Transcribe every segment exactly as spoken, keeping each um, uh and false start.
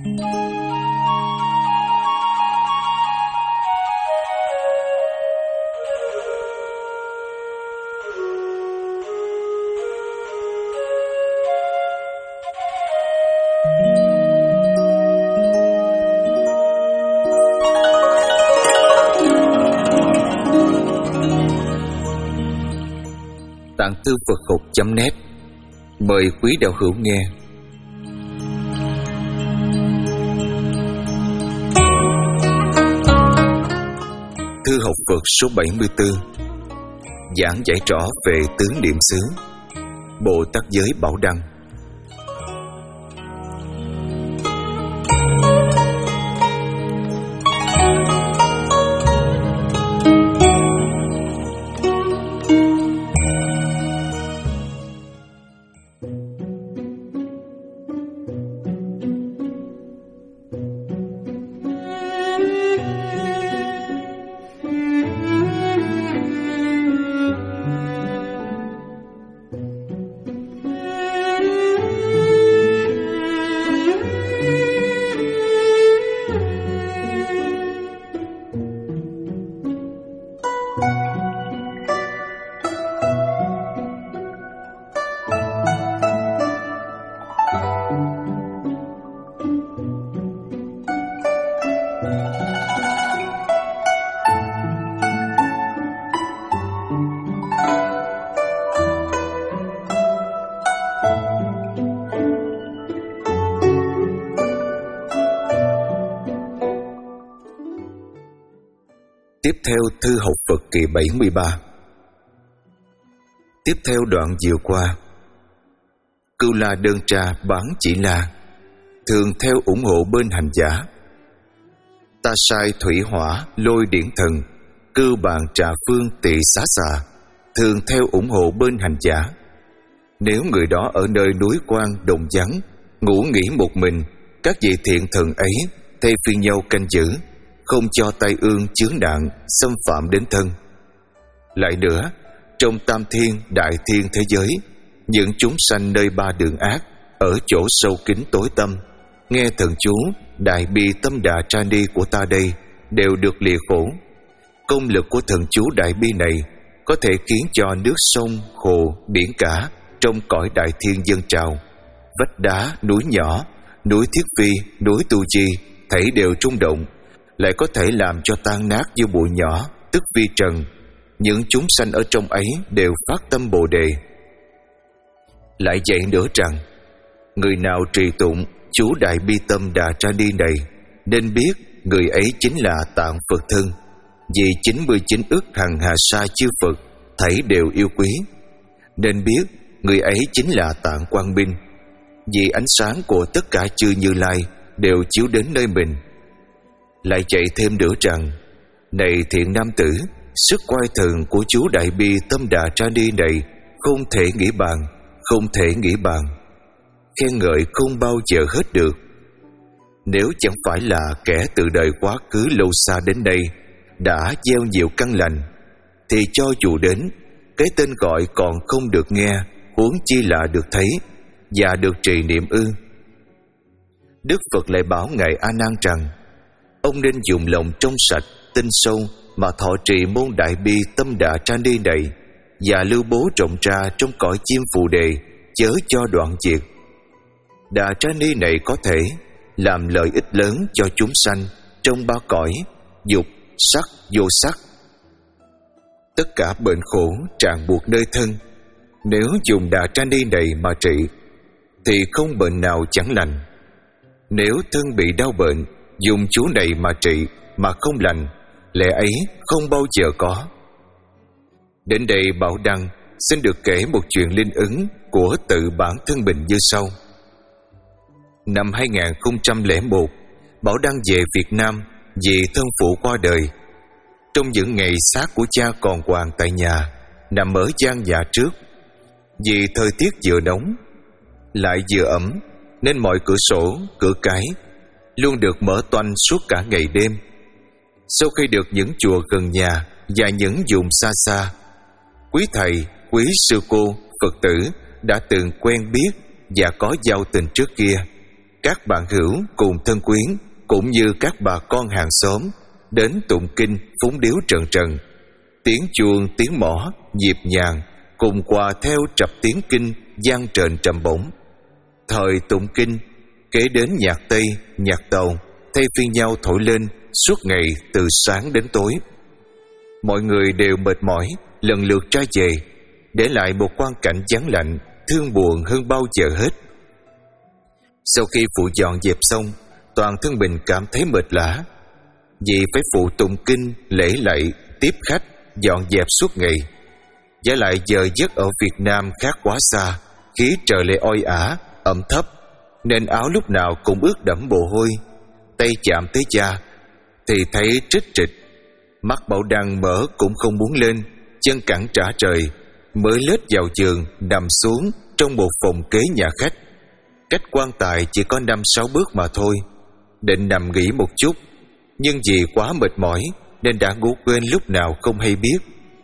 Tạng Thư Phật học chấm net mời quý đạo hữu nghe. Thư học Phật số bảy mươi tư, giảng giải rõ về tứ niệm xứ, Bồ Tát giới Bảo Đăng. Tiếp theo Thư học Phật kỳ bảy mươi ba. Tiếp theo đoạn vừa qua, Cưu La Đơn Tra bán chỉ la, thường theo ủng hộ bên hành giả. Ta sai thủy hỏa lôi điển thần, cư bàn trà phương tỳ xá xà, thường theo ủng hộ bên hành giả. Nếu người đó ở nơi núi quan đồng vắng, ngủ nghỉ một mình, các vị thiện thần ấy thay phiên nhau canh giữ, không cho tai ương chướng nạn xâm phạm đến thân. Lại nữa, trong tam thiên đại thiên thế giới, những chúng sanh nơi ba đường ác, ở chỗ sâu kín tối tăm, nghe thần chú Đại Bi Tâm Đà Tra Ni của ta đây, đều được lìa khổ. Công lực của thần chú Đại Bi này có thể khiến cho nước sông, hồ, biển cả trong cõi đại thiên dâng trào, vách đá, núi nhỏ, núi Thiết Phi, núi Tu Chi thảy đều rung động, lại có thể làm cho tan nát như bụi nhỏ, tức vi trần. Những chúng sanh ở trong ấy đều phát tâm Bồ Đề. Lại dạy nữa rằng, người nào trì tụng chú Đại Bi Tâm Đà Tra Ni này, nên biết người ấy chính là Tạng Phật thân, vì chín mươi chín ức hằng hà sa chư Phật thảy đều yêu quý. Nên biết người ấy chính là Tạng Quang Minh, vì ánh sáng của tất cả chư Như Lai đều chiếu đến nơi mình. Lại dạy thêm nữa rằng, này thiện nam tử, sức quay thần của chú Đại Bi Tâm Đà Tra Ni này không thể nghĩ bàn, không thể nghĩ bàn, khen ngợi không bao giờ hết được. Nếu chẳng phải là kẻ từ đời quá khứ lâu xa đến đây đã gieo nhiều căn lành, thì cho dù đến, cái tên gọi còn không được nghe, huống chi là được thấy và được trì niệm ư. Đức Phật lại bảo ngài A Nan rằng, ông nên dùng lòng trong sạch, tinh sâu mà thọ trì môn Đại Bi Tâm Đà Tra Ni này, và lưu bố rộng ra trong cõi chim Phù Đề, chớ cho đoạn diệt. Đà Tra Ni này có thể làm lợi ích lớn cho chúng sanh trong ba cõi dục, sắc, vô sắc. Tất cả bệnh khổ ràng buộc nơi thân, nếu dùng Đà Tra Ni này mà trị, thì không bệnh nào chẳng lành. Nếu thân bị đau bệnh, dùng chú này mà trị mà không lành, lẽ ấy không bao giờ có. Đến đây Bảo Đăng xin được kể một chuyện linh ứng của tự bản thân mình như sau. Năm hai nghìn không trăm lẻ một, Bảo Đăng về Việt Nam vì thân phụ qua đời. Trong những ngày xác của cha còn hoàng tại nhà, nằm ở gian nhà trước, vì thời tiết vừa nóng lại vừa ẩm, nên mọi cửa sổ, cửa cái luôn được mở toanh suốt cả ngày đêm. Sau khi được những chùa gần nhà và những vùng xa xa, quý thầy, quý sư cô, Phật tử đã từng quen biết và có giao tình trước kia, các bạn hữu cùng thân quyến, cũng như các bà con hàng xóm đến tụng kinh phúng điếu trần trần. Tiếng chuông, tiếng mõ nhịp nhàng cùng hòa theo trập tiếng kinh vang trền trầm bổng. Thời tụng kinh, kế đến nhạc Tây, nhạc Tàu thay phiên nhau thổi lên suốt ngày từ sáng đến tối. Mọi người đều mệt mỏi lần lượt ra về, để lại một quang cảnh vắng lạnh, thương buồn hơn bao giờ hết. Sau khi phụ dọn dẹp xong, toàn thân mình cảm thấy mệt lả, vì phải phụ tụng kinh, lễ lạy, tiếp khách, dọn dẹp suốt ngày. Giả lại giờ giấc ở Việt Nam khác quá xa, khí trời lại oi ả, ẩm thấp, nên áo lúc nào cũng ướt đẫm mồ hôi. Tay chạm tới da thì thấy trích trịch, mắt Bảo Đăng mở cũng không muốn lên, chân cẳng trả trời, mới lết vào giường nằm xuống trong một phòng kế nhà khách. Cách quan tài chỉ có năm sáu bước mà thôi. Định nằm nghỉ một chút, nhưng vì quá mệt mỏi nên đã ngủ quên lúc nào không hay biết.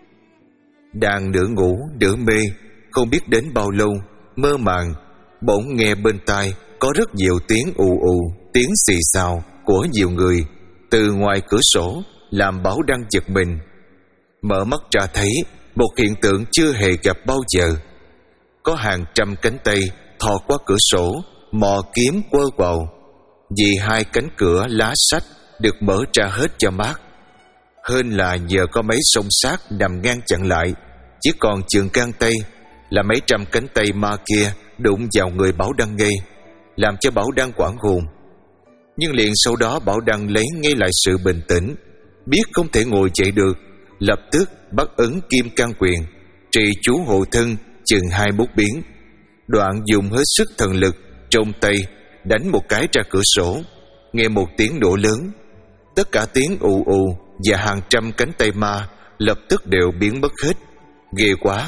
Đang nửa ngủ nửa mê, không biết đến bao lâu, mơ màng bỗng nghe bên tai có rất nhiều tiếng ù ù, tiếng xì xào của nhiều người từ ngoài cửa sổ, làm Bảo Đăng giật mình. Mở mắt ra thấy một hiện tượng chưa hề gặp bao giờ. Có hàng trăm cánh tay thò qua cửa sổ, mò kiếm quơ vào, vì hai cánh cửa lá sách được mở ra hết cho mát. Hên là nhờ có mấy song sát nằm ngăn chặn lại, chỉ còn chừng gang tay là mấy trăm cánh tay ma kia đụng vào người Bảo Đăng ngay, làm cho Bảo Đăng hoảng hồn. Nhưng liền sau đó Bảo Đăng lấy ngay lại sự bình tĩnh, biết không thể ngồi dậy được, lập tức bắt ấn kim can quyền, trì chú hộ thân chừng hai bút biến, đoạn dùng hết sức thần lực trong tay đánh một cái ra cửa sổ. Nghe một tiếng nổ lớn, tất cả tiếng ù ù và hàng trăm cánh tay ma lập tức đều biến mất hết. Ghê quá!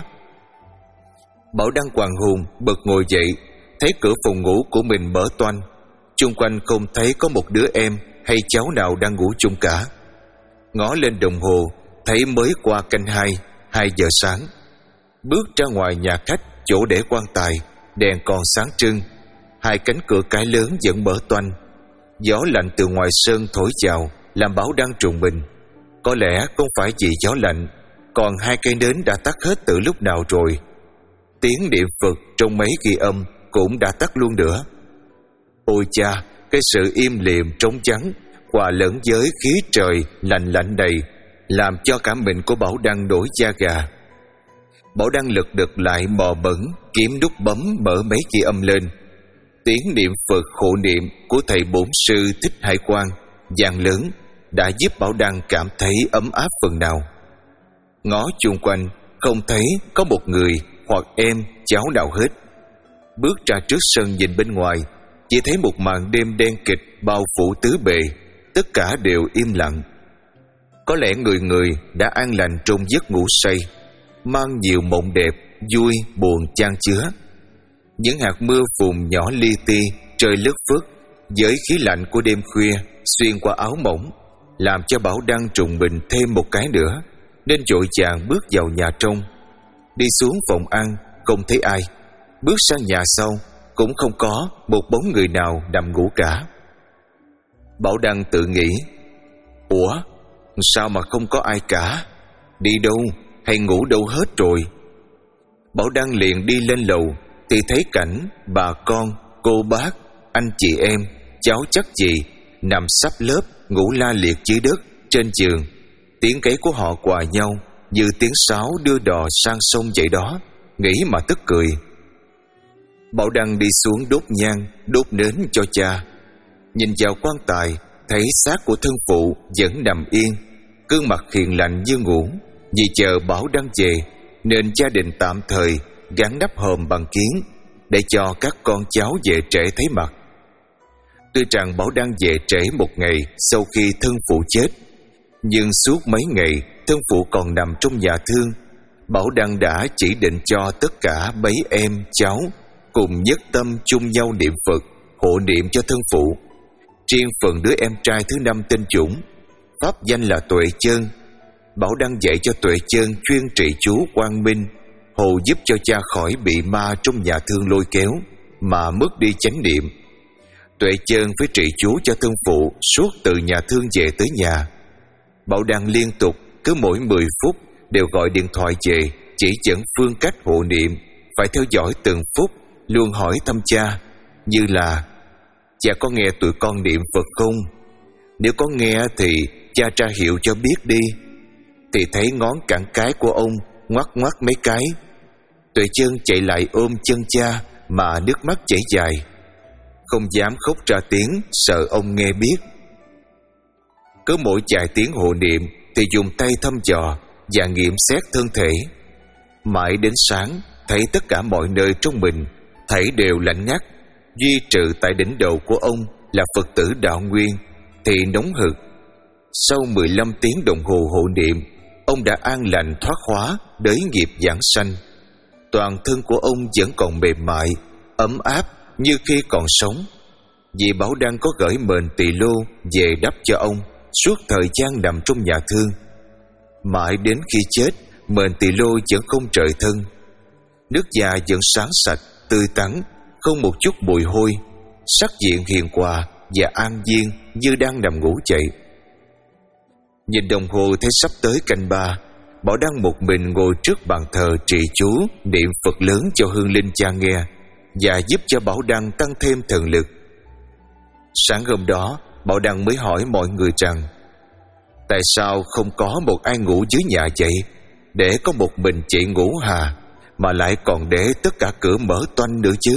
Bảo Đăng hoàng hồn bật ngồi dậy, thấy cửa phòng ngủ của mình mở toang, chung quanh không thấy có một đứa em hay cháu nào đang ngủ chung cả. Ngó lên đồng hồ, thấy mới qua canh hai, hai giờ sáng. Bước ra ngoài nhà khách chỗ để quan tài, đèn còn sáng trưng, hai cánh cửa cái lớn vẫn mở toang. Gió lạnh từ ngoài sơn thổi vào, làm Bảo Đăng trùng mình. Có lẽ không phải vì gió lạnh, còn hai cây nến đã tắt hết từ lúc nào rồi. Tiếng niệm Phật trong mấy ghi âm cũng đã tắt luôn nữa. Ôi cha, cái sự im lìm trống vắng hòa lẫn với khí trời lạnh lạnh đầy, làm cho cả mình của Bảo Đăng nổi da gà. Bảo Đăng lật đật lại mò bẩn kiếm nút bấm mở mấy ghi âm lên. Tiếng niệm Phật hộ niệm của thầy bổn sư Thích Hải Quang vang lớn đã giúp Bảo Đăng cảm thấy ấm áp phần nào. Ngó chung quanh không thấy có một người hoặc em cháu nào hết. Bước ra trước sân nhìn bên ngoài, chỉ thấy một màn đêm đen kịch bao phủ tứ bề, tất cả đều im lặng. Có lẽ người người đã an lành trong giấc ngủ say, mang nhiều mộng đẹp, vui, buồn chan chứa. Những hạt mưa phùn nhỏ li ti trời lất phất với khí lạnh của đêm khuya xuyên qua áo mỏng, làm cho Bảo Đăng trùng mình thêm một cái nữa, nên vội vàng bước vào nhà trong. Đi xuống phòng ăn không thấy ai, bước sang nhà sau cũng không có một bóng người nào nằm ngủ cả. Bảo Đăng tự nghĩ, ủa, sao mà không có ai cả? Đi đâu hay ngủ đâu hết rồi? Bảo Đăng liền đi lên lầu thì thấy cảnh bà con, cô bác, anh chị em, cháu chắc gì nằm sắp lớp ngủ la liệt dưới đất trên giường. Tiếng gáy của họ hòa nhau như tiếng sáo đưa đò sang sông vậy đó, nghĩ mà tức cười. Bảo Đăng đi xuống đốt nhang, đốt nến cho cha. Nhìn vào quan tài, thấy xác của thân phụ vẫn nằm yên, gương mặt hiền lành như ngủ. Vì chờ Bảo Đăng về nên gia đình tạm thời gắn nắp hòm bằng kiến để cho các con cháu về trễ thấy mặt. Tuy rằng Bảo Đăng về trễ một ngày sau khi thân phụ chết, nhưng suốt mấy ngày thân phụ còn nằm trong nhà thương, Bảo Đăng đã chỉ định cho tất cả mấy em cháu cùng nhất tâm chung nhau niệm Phật, hộ niệm cho thân phụ. Riêng phần đứa em trai thứ năm tên Dũng, pháp danh là Tuệ Chơn, Bảo Đăng dạy cho Tuệ Chơn chuyên trị chú quang minh, hầu giúp cho cha khỏi bị ma trong nhà thương lôi kéo mà mất đi chánh niệm. Tuệ Tuệ Chân với trì chú cho thân phụ suốt từ nhà thương về tới nhà. Bảo Đăng liên tục cứ mỗi mười phút đều gọi điện thoại về, chỉ dẫn phương cách hộ niệm, phải theo dõi từng phút, luôn hỏi thăm cha, như là: cha có nghe tụi con niệm Phật không? Nếu có nghe thì cha tra hiệu cho biết đi. Thì thấy ngón cẳng cái của ông ngoắc ngoắc mấy cái. Tuệ Chân chạy lại ôm chân cha mà nước mắt chảy dài, không dám khóc ra tiếng, sợ ông nghe biết. Cứ mỗi vài tiếng hộ niệm thì dùng tay thăm dò và nghiệm xét thân thể. Mãi đến sáng, thấy tất cả mọi nơi trong mình thảy đều lạnh ngắt, duy trừ tại đỉnh đầu của ông là Phật tử Đạo Nguyên thì nóng hực. Sau mười lăm tiếng đồng hồ hộ niệm, ông đã an lành thoát hóa, đới nghiệp giảng sanh. Toàn thân của ông vẫn còn mềm mại, ấm áp như khi còn sống. Vì Bảo Đăng có gửi mền tỳ lô về đắp cho ông suốt thời gian nằm trong nhà thương. Mãi đến khi chết, mền tỳ lô vẫn không rời thân. Nước da vẫn sáng sạch, tươi tắn, không một chút mùi hôi, sắc diện hiền hòa và an nhiên như đang nằm ngủ dậy. Nhìn đồng hồ thấy sắp tới canh ba, Bảo Đăng một mình ngồi trước bàn thờ trì chú niệm Phật lớn cho hương linh cha nghe và giúp cho Bảo Đăng tăng thêm thần lực. Sáng hôm đó, Bảo Đăng mới hỏi mọi người rằng: tại sao không có một ai ngủ dưới nhà vậy, để có một mình chị ngủ hà, mà lại còn để tất cả cửa mở toanh nữa chứ?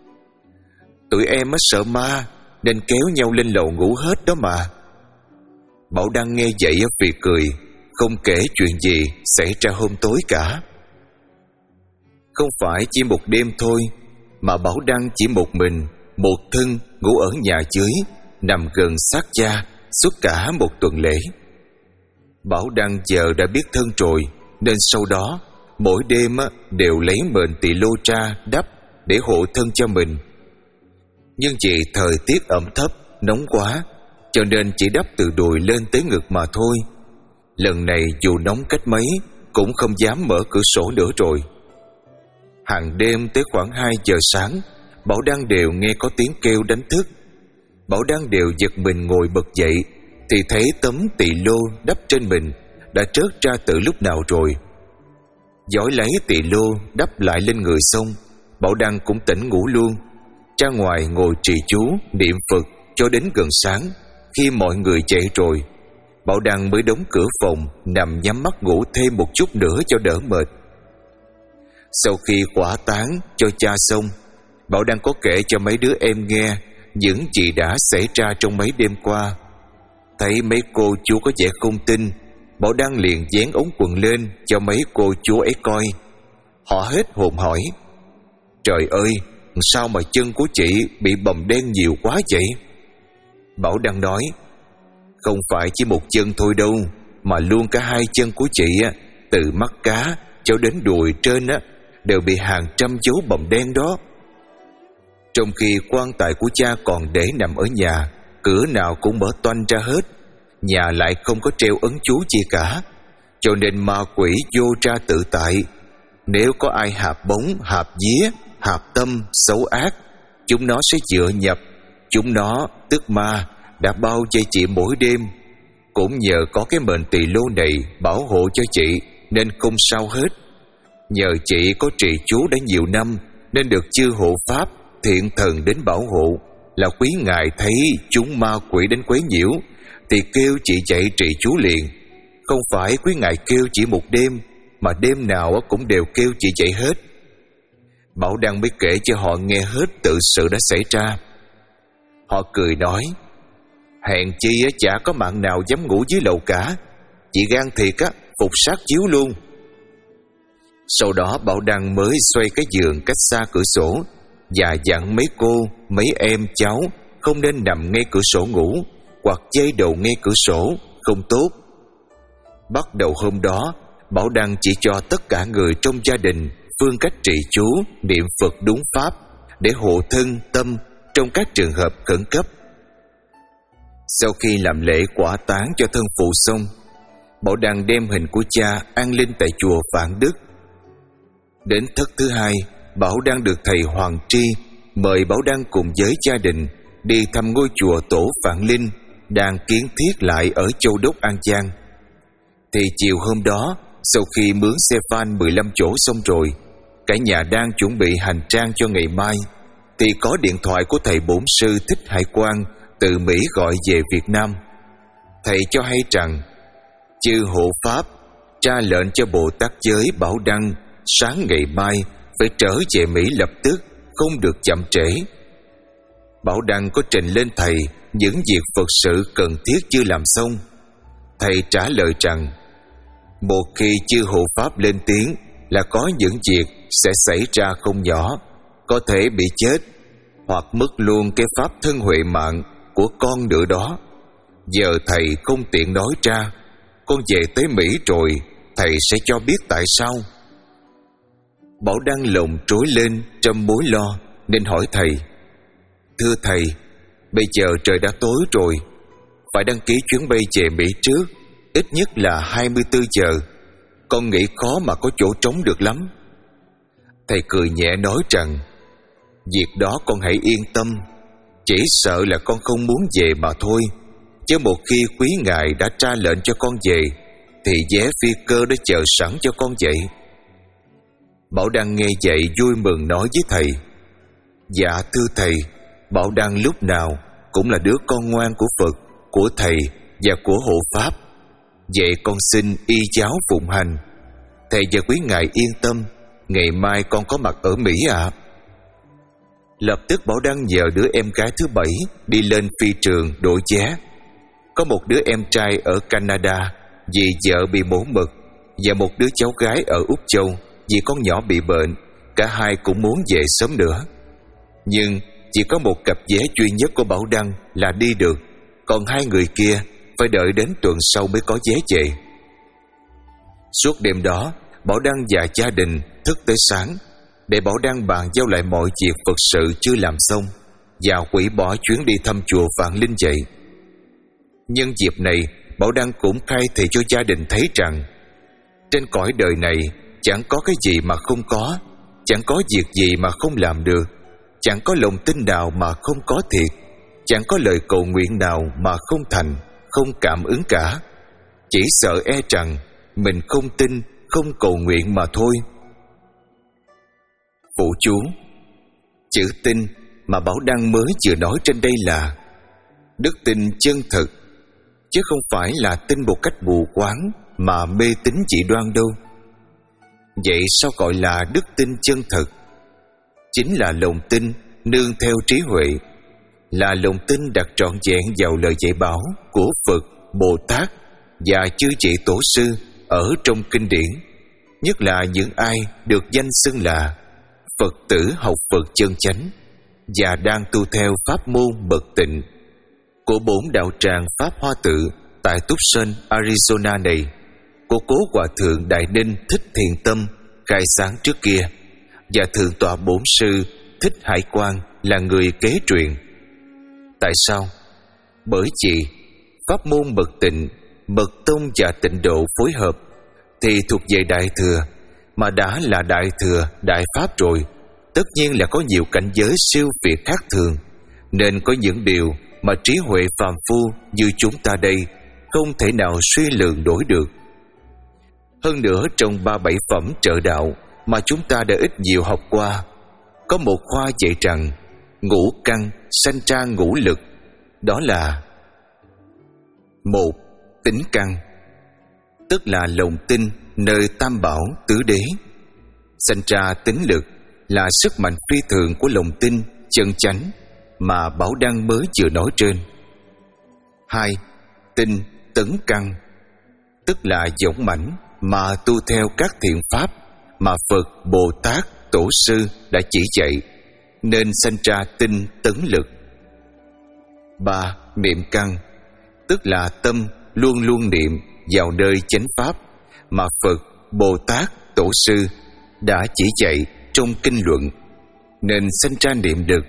Tụi em á sợ ma nên kéo nhau lên lầu ngủ hết đó mà. Bảo Đăng nghe vậy vì cười, không kể chuyện gì xảy ra hôm tối cả. Không phải chỉ một đêm thôi, mà Bảo Đăng chỉ một mình, một thân ngủ ở nhà dưới, nằm gần sát cha suốt cả một tuần lễ. Bảo Đăng giờ đã biết thân rồi, nên sau đó mỗi đêm đều lấy mền tỳ lô ra đắp để hộ thân cho mình. Nhưng vì thời tiết ẩm thấp, nóng quá, cho nên chỉ đắp từ đùi lên tới ngực mà thôi. Lần này dù nóng cách mấy cũng không dám mở cửa sổ nữa rồi. Hàng đêm tới khoảng hai giờ sáng, Bảo Đăng đều nghe có tiếng kêu đánh thức. Bảo Đăng đều giật mình ngồi bật dậy, thì thấy tấm tỳ lô đắp trên mình đã trớt ra từ lúc nào rồi. Dõi lấy tỳ lô đắp lại lên người xong, Bảo Đăng cũng tỉnh ngủ luôn, ra ngoài ngồi trì chú niệm Phật cho đến gần sáng. Khi mọi người dậy rồi, Bảo Đăng mới đóng cửa phòng, nằm nhắm mắt ngủ thêm một chút nữa cho đỡ mệt. Sau khi quả táng cho cha xong, Bảo Đăng có kể cho mấy đứa em nghe những gì đã xảy ra trong mấy đêm qua. Thấy mấy cô chú có vẻ không tin, Bảo Đăng liền dán ống quần lên cho mấy cô chú ấy coi. Họ hết hồn hỏi: trời ơi, sao mà chân của chị bị bầm đen nhiều quá vậy? Bảo Đăng nói: không phải chỉ một chân thôi đâu, mà luôn cả hai chân của chị á, từ mắt cá cho đến đùi trên á, đều bị hàng trăm dấu bầm đen đó. Trong khi quan tài của cha còn để nằm ở nhà, cửa nào cũng mở toanh ra hết, nhà lại không có treo ấn chú chi cả, cho nên ma quỷ vô ra tự tại. Nếu có ai hạp bóng, hạp vía, hạp tâm, xấu ác, chúng nó sẽ dựa nhập. Chúng nó, tức ma, đã bao vây chị mỗi đêm. Cũng nhờ có cái mền tỳ lô này bảo hộ cho chị nên không sao hết. Nhờ chị có trì chú đã nhiều năm nên được chư hộ pháp, thiện thần đến bảo hộ. Là quý ngài thấy chúng ma quỷ đến quấy nhiễu thì kêu chị dậy trì chú liền. Không phải quý ngài kêu chỉ một đêm, mà đêm nào cũng đều kêu chị dậy hết. Bảo Đăng mới kể cho họ nghe hết tự sự đã xảy ra. Họ cười nói: hèn chi chả có mạng nào dám ngủ dưới lầu cả, chị gan thiệt á, phục sát chiếu luôn. Sau đó Bảo Đăng mới xoay cái giường cách xa cửa sổ và dặn mấy cô, mấy em cháu không nên nằm ngay cửa sổ ngủ, hoặc dây đầu ngay cửa sổ, không tốt. Bắt đầu hôm đó, Bảo Đăng chỉ cho tất cả người trong gia đình phương cách trì chú, niệm Phật đúng pháp để hộ thân tâm trong các trường hợp khẩn cấp. Sau khi làm lễ quả táng cho thân phụ xong, Bảo Đăng đem hình của cha an linh tại chùa Vạn Đức. Đến thất thứ hai, Bảo Đăng được thầy Hoàng Tri mời Bảo Đăng cùng với gia đình đi thăm ngôi chùa tổ Vạn Linh đang kiến thiết lại ở Châu Đốc, An Giang. Thì chiều hôm đó, sau khi mướn xe van mười lăm chỗ xong rồi, cả nhà đang chuẩn bị hành trang cho ngày mai, thì có điện thoại của thầy bổn sư Thích Hải Quang từ Mỹ gọi về Việt Nam. Thầy cho hay rằng chư hộ pháp ra lệnh cho Bồ Tát Giới Bảo Đăng sáng ngày mai phải trở về Mỹ lập tức, không được chậm trễ. Bảo Đăng có trình lên thầy những việc Phật sự cần thiết chưa làm xong. Thầy trả lời rằng một khi chư hộ pháp lên tiếng là có những việc sẽ xảy ra không nhỏ, có thể bị chết hoặc mất luôn cái pháp thân huệ mạng của con nữa đó. Giờ thầy không tiện nói ra, con về tới Mỹ rồi thầy sẽ cho biết tại sao. Bảo Đăng lồng trối lên trong mối lo nên hỏi thầy: thưa thầy, bây giờ trời đã tối rồi, phải đăng ký chuyến bay về Mỹ trước, ít nhất là hai mươi tư giờ. Con nghĩ khó mà có chỗ trống được lắm. Thầy cười nhẹ nói rằng việc đó con hãy yên tâm, chỉ sợ là con không muốn về mà thôi. Chứ một khi quý ngài đã ra lệnh cho con về thì vé phi cơ đã chờ sẵn cho con vậy. Bảo Đăng nghe vậy vui mừng nói với thầy: dạ thưa thầy, Bảo Đăng lúc nào cũng là đứa con ngoan của Phật, của thầy và của hộ pháp. Vậy con xin y giáo phụng hành. Thầy và quý ngài yên tâm, ngày mai con có mặt ở Mỹ ạ. À. Lập tức Bảo Đăng nhờ đứa em gái thứ bảy đi lên phi trường đổi vé. Có một đứa em trai ở Canada vì vợ bị mổ mực, và một đứa cháu gái ở Úc Châu vì con nhỏ bị bệnh. Cả hai cũng muốn về sớm nữa. Nhưng chỉ có một cặp vé duy nhất của Bảo Đăng là đi được, còn hai người kia phải đợi đến tuần sau mới có vé về. Suốt đêm đó, Bảo Đăng và gia đình thức tới sáng để Bảo Đăng bàn giao lại mọi việc Phật sự chưa làm xong và hủy bỏ chuyến đi thăm chùa Vạn Linh vậy. Nhân dịp này, Bảo Đăng cũng khai thị cho gia đình thấy rằng trên cõi đời này chẳng có cái gì mà không có, chẳng có việc gì mà không làm được, chẳng có lòng tin nào mà không có thiệt, chẳng có lời cầu nguyện nào mà không thành, không cảm ứng cả. Chỉ sợ e rằng mình không tin, không cầu nguyện mà thôi. Phụ chú: chữ tin mà Bảo Đăng mới vừa nói trên đây là đức tin chân thực, chứ không phải là tin một cách mù quáng mà mê tín dị đoan đâu. Vậy sao gọi là đức tin chân thực? Chính là lòng tin nương theo trí huệ, là lòng tin đặt trọn vẹn vào lời dạy bảo của Phật, Bồ Tát và chư vị tổ sư ở trong kinh điển, nhất là những ai được danh xưng là Phật tử học Phật chân chánh và đang tu theo pháp môn mật tịnh của bổn đạo tràng Pháp Hoa Tự tại Tucson, Arizona này, của cố Hòa thượng Đại Ninh Thích Thiền Tâm khai sáng trước kia, và thượng tọa bổn sư Thích Hải Quang là người kế truyền. Tại sao? Bởi vì pháp môn mật tịnh, mật tông và tịnh độ phối hợp thì thuộc về Đại Thừa, mà đã là Đại Thừa, Đại Pháp rồi, tất nhiên là có nhiều cảnh giới siêu việt khác thường, nên có những điều mà trí huệ phàm phu như chúng ta đây không thể nào suy lượng đổi được. Hơn nữa, trong ba bảy phẩm trợ đạo mà chúng ta đã ít nhiều học qua, có một khoa dạy rằng ngũ căn sanh ra ngũ lực, đó là: một, tính căn, tức là lòng tin nơi tam bảo tứ đế. Sanh ra tính lực là sức mạnh phi thường của lòng tin chân chánh mà Bảo Đăng mới vừa nói trên. Hai, tinh tấn căn, tức là dũng mãnh mà tu theo các thiện pháp mà Phật, Bồ Tát, Tổ sư đã chỉ dạy, nên sanh ra tinh tấn lực. Ba, niệm căn, tức là tâm luôn luôn niệm vào nơi chánh pháp mà Phật, Bồ Tát, Tổ sư đã chỉ dạy trong kinh luận, nên sanh ra niệm lực.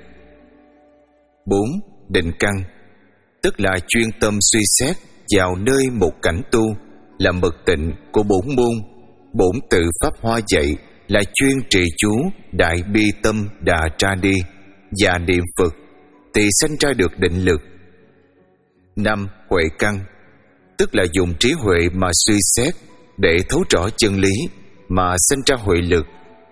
Bốn, định căn, tức là chuyên tâm suy xét vào nơi một cảnh tu là mật tịnh của bổn môn. Bổn tự Pháp Hoa dạy là chuyên trì chú Đại Bi Tâm Đà Tra Đi và niệm Phật, thì sanh ra được định lực. Năm, huệ căn, tức là dùng trí huệ mà suy xét để thấu rõ chân lý mà sanh ra huệ lực.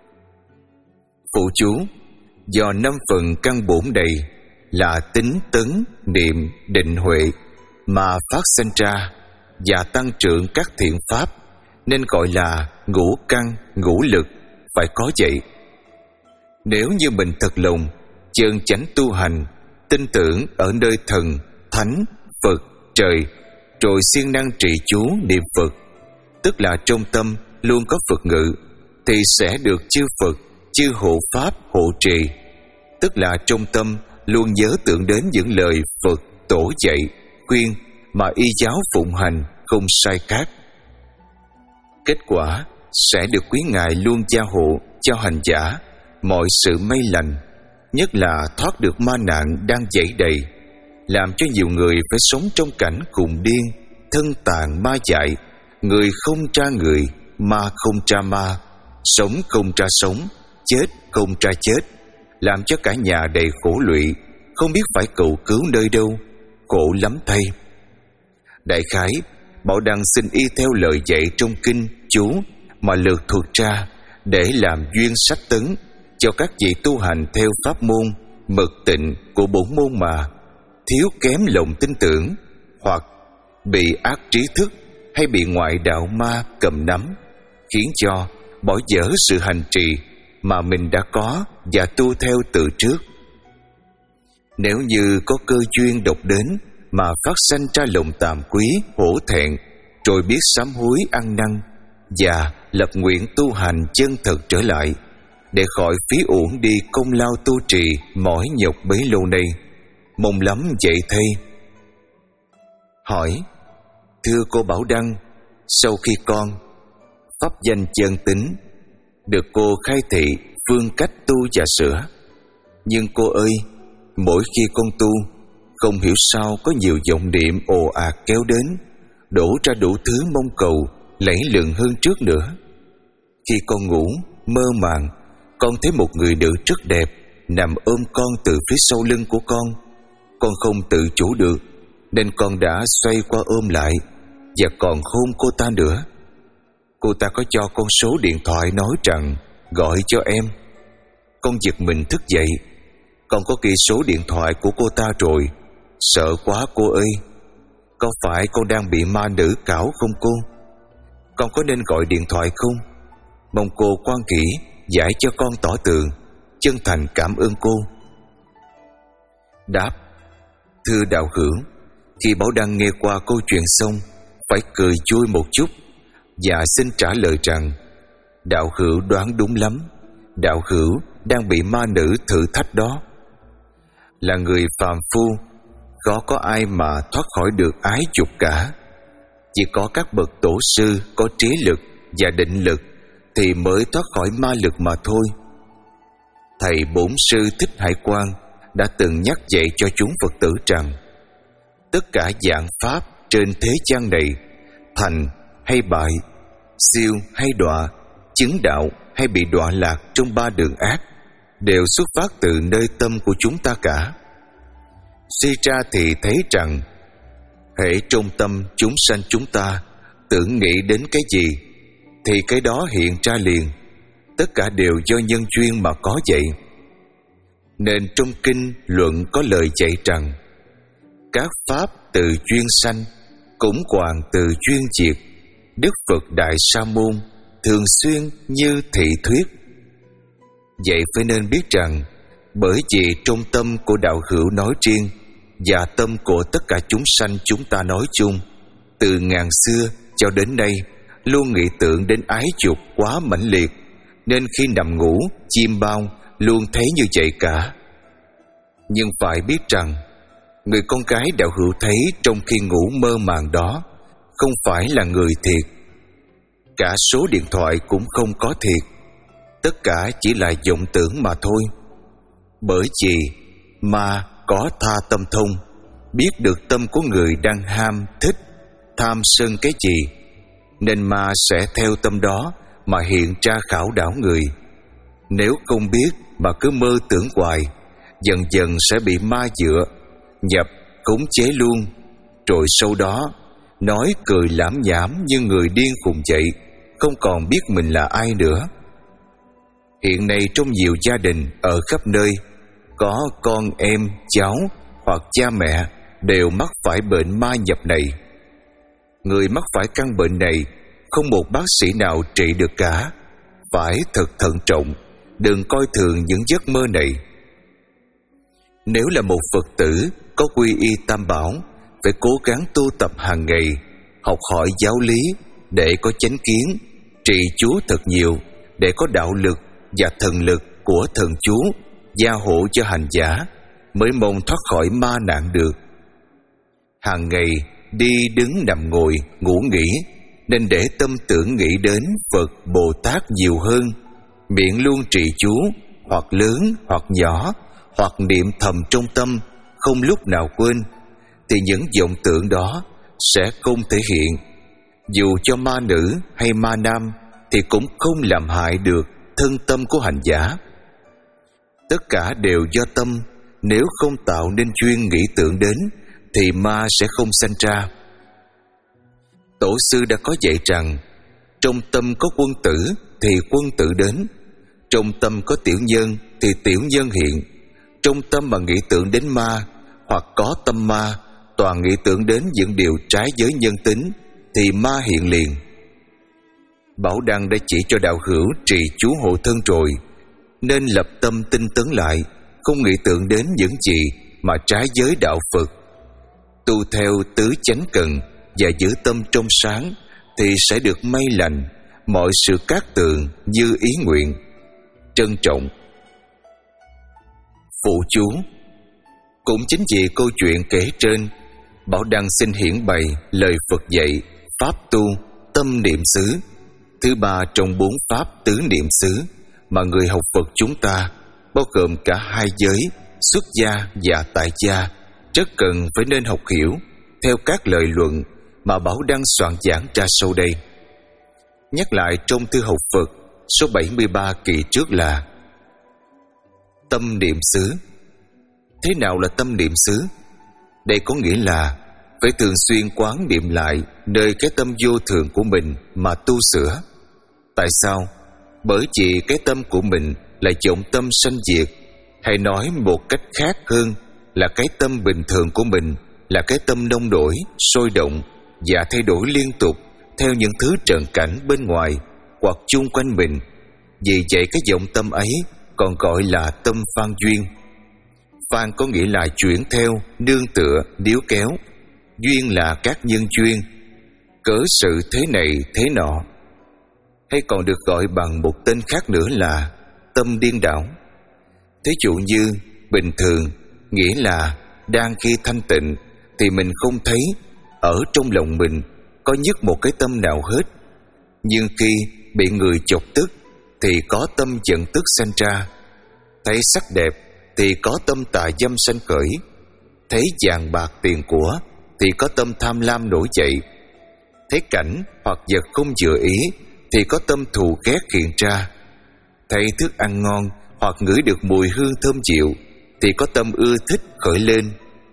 Phụ chú: do năm phần căn bổn đầy là tính tấn, niệm, định, huệ mà phát sanh ra và tăng trưởng các thiện pháp, nên gọi là ngũ căn, ngũ lực, phải có vậy. Nếu như mình thật lòng chân chánh tu hành, tin tưởng ở nơi thần, thánh, Phật, trời, rồi siêng năng trì chú niệm Phật, tức là trong tâm luôn có Phật ngự, thì sẽ được chư Phật, chư hộ pháp hộ trì, tức là trong tâm luôn nhớ tưởng đến những lời Phật tổ dạy, khuyên mà y giáo phụng hành không sai khác. Kết quả sẽ được quý ngài luôn gia hộ cho hành giả mọi sự may lành, nhất là thoát được ma nạn đang dậy đầy, làm cho nhiều người phải sống trong cảnh cùng điên, thân tàn ma dại, người không tra người, ma không tra ma, sống không tra sống, chết không tra chết, làm cho cả nhà đầy khổ lụy, không biết phải cầu cứu nơi đâu, khổ lắm thay. Đại khái, Bảo Đăng xin y theo lời dạy trong kinh chú mà lược thuật ra để làm duyên sách tấn cho các vị tu hành theo pháp môn mật tịnh của bổn môn mà thiếu kém lòng tin tưởng, hoặc bị ác trí thức hay bị ngoại đạo ma cầm nắm, khiến cho bỏ dở sự hành trì mà mình đã có và tu theo từ trước. Nếu như có cơ duyên độc đến mà phát sanh ra lòng tàm quý, hổ thẹn, rồi biết sám hối ăn năn và lập nguyện tu hành chân thật trở lại, để khỏi phí uổng đi công lao tu trì mỏi nhọc bấy lâu nay, mong lắm vậy thay. Hỏi: thưa cô Bảo Đăng, sau khi con pháp danh chân tín được cô khai thị phương cách tu và sửa, nhưng cô ơi, mỗi khi con tu, không hiểu sao có nhiều vọng niệm ồ ạt kéo đến, đổ ra đủ thứ mong cầu lẫy lừng hơn trước nữa. Khi con ngủ mơ màng, con thấy một người nữ rất đẹp nằm ôm con từ phía sau lưng của con. Con không tự chủ được, nên con đã xoay qua ôm lại và còn hôn cô ta nữa. Cô ta có cho con số điện thoại nói rằng gọi cho em. Con giật mình thức dậy. Con có ghi số điện thoại của cô ta rồi. Sợ quá cô ơi. Có phải con đang bị ma nữ cảo không cô? Con có nên gọi điện thoại không? Mong cô quan kỹ giải cho con tỏ tường. Chân thành cảm ơn cô. Đáp: thưa đạo hữu, khi Bảo Đăng nghe qua câu chuyện xong, phải cười vui một chút và xin trả lời rằng đạo hữu đoán đúng lắm. Đạo hữu đang bị ma nữ thử thách đó. Là người phàm phu, khó có ai mà thoát khỏi được ái dục cả. Chỉ có các bậc tổ sư có trí lực và định lực thì mới thoát khỏi ma lực mà thôi. Thầy Bổn Sư Thích Hải Quang đã từng nhắc dạy cho chúng Phật tử rằng tất cả dạng pháp trên thế gian này, thành hay bại, siêu hay đọa, chứng đạo hay bị đọa lạc trong ba đường ác, đều xuất phát từ nơi tâm của chúng ta cả. Suy ra thì thấy rằng hễ trong tâm chúng sanh chúng ta tưởng nghĩ đến cái gì thì cái đó hiện ra liền. Tất cả đều do nhân duyên mà có vậy. Nên trong kinh luận có lời dạy rằng các pháp từ duyên sanh, cũng hoàn từ duyên diệt. Đức Phật Đại Sa Môn thường xuyên như thị thuyết. Vậy phải nên biết rằng bởi vì trong tâm của đạo hữu nói riêng và tâm của tất cả chúng sanh chúng ta nói chung, từ ngàn xưa cho đến nay luôn nghĩ tưởng đến ái dục quá mãnh liệt, nên khi nằm ngủ chim bao luôn thấy như vậy cả. Nhưng phải biết rằng người con gái đạo hữu thấy trong khi ngủ mơ màng đó không phải là người thiệt. Cả số điện thoại cũng không có thiệt. Tất cả chỉ là vọng tưởng mà thôi. Bởi vì ma có tha tâm thông, biết được tâm của người đang ham, thích, tham sân cái gì, nên ma sẽ theo tâm đó mà hiện ra khảo đảo người. Nếu không biết mà cứ mơ tưởng hoài dần dần sẽ bị ma dựa, nhập, khống chế luôn. Rồi sau đó, nói cười lãm nhảm như người điên khùng vậy, không còn biết mình là ai nữa. Hiện nay trong nhiều gia đình ở khắp nơi, có con em, cháu hoặc cha mẹ đều mắc phải bệnh ma nhập này. Người mắc phải căn bệnh này không một bác sĩ nào trị được cả. Phải thật thận trọng, đừng coi thường những giấc mơ này. Nếu là một Phật tử có quy y Tam Bảo, phải cố gắng tu tập hàng ngày, học hỏi giáo lý để có chánh kiến, trì chú thật nhiều để có đạo lực và thần lực của thần chú gia hộ cho hành giả, mới mong thoát khỏi ma nạn được. Hàng ngày đi đứng nằm ngồi ngủ nghỉ, nên để tâm tưởng nghĩ đến Phật Bồ Tát nhiều hơn, miệng luôn trì chú, hoặc lớn hoặc nhỏ, hoặc niệm thầm trong tâm, không lúc nào quên, thì những vọng tưởng đó sẽ không thể hiện. Dù cho ma nữ hay ma nam thì cũng không làm hại được thân tâm của hành giả. Tất cả đều do tâm, nếu không tạo nên duyên nghĩ tưởng đến thì ma sẽ không sanh ra. Tổ sư đã có dạy rằng, trong tâm có quân tử thì quân tử đến, trong tâm có tiểu nhân thì tiểu nhân hiện. Trong tâm mà nghĩ tưởng đến ma, hoặc có tâm ma toàn nghĩ tưởng đến những điều trái với nhân tính, thì ma hiện liền. Bảo Đăng đã chỉ cho đạo hữu trì chú hộ thân rồi, nên lập tâm tinh tấn lại, không nghĩ tưởng đến những gì mà trái với đạo Phật. Tu theo tứ chánh cần và giữ tâm trong sáng thì sẽ được may lành, mọi sự cát tường như ý nguyện. Trân trọng. Phụ chú. Cũng chính vì câu chuyện kể trên, Bảo Đăng xin hiển bày lời Phật dạy pháp tu tâm niệm xứ, thứ ba trong bốn pháp tứ niệm xứ mà người học Phật chúng ta, bao gồm cả hai giới xuất gia và tại gia, rất cần phải nên học hiểu theo các lời luận mà Bảo Đăng soạn giảng ra sau đây. Nhắc lại trong thư học Phật số bảy mươi ba kỳ trước là: tâm niệm xứ. Thế nào là tâm niệm xứ? Đây có nghĩa là phải thường xuyên quán niệm lại nơi cái tâm vô thường của mình mà tu sửa. Tại sao? Bởi vì cái tâm của mình là vọng tâm sanh diệt, hay nói một cách khác hơn là cái tâm bình thường của mình là cái tâm nông nổi, sôi động và thay đổi liên tục theo những thứ trần cảnh bên ngoài hoặc chung quanh mình. Vì vậy cái vọng tâm ấy còn gọi là tâm phan duyên. Phan có nghĩa là chuyển theo, nương tựa, níu kéo. Duyên là các nhân duyên, cớ sự thế này thế nọ, hay còn được gọi bằng một tên khác nữa là tâm điên đảo. Thí dụ như bình thường nghĩa là đang khi thanh tịnh thì mình không thấy ở trong lòng mình có nhất một cái tâm nào hết, nhưng khi bị người chọc tức thì có tâm giận tức sanh ra. Thấy sắc đẹp thì có tâm tà dâm sanh khởi. Thấy vàng bạc tiền của thì có tâm tham lam nổi dậy. Thấy cảnh hoặc vật không vừa ý thì có tâm thù ghét hiện ra. Thấy thức ăn ngon hoặc ngửi được mùi hương thơm dịu thì có tâm ưa thích khởi lên.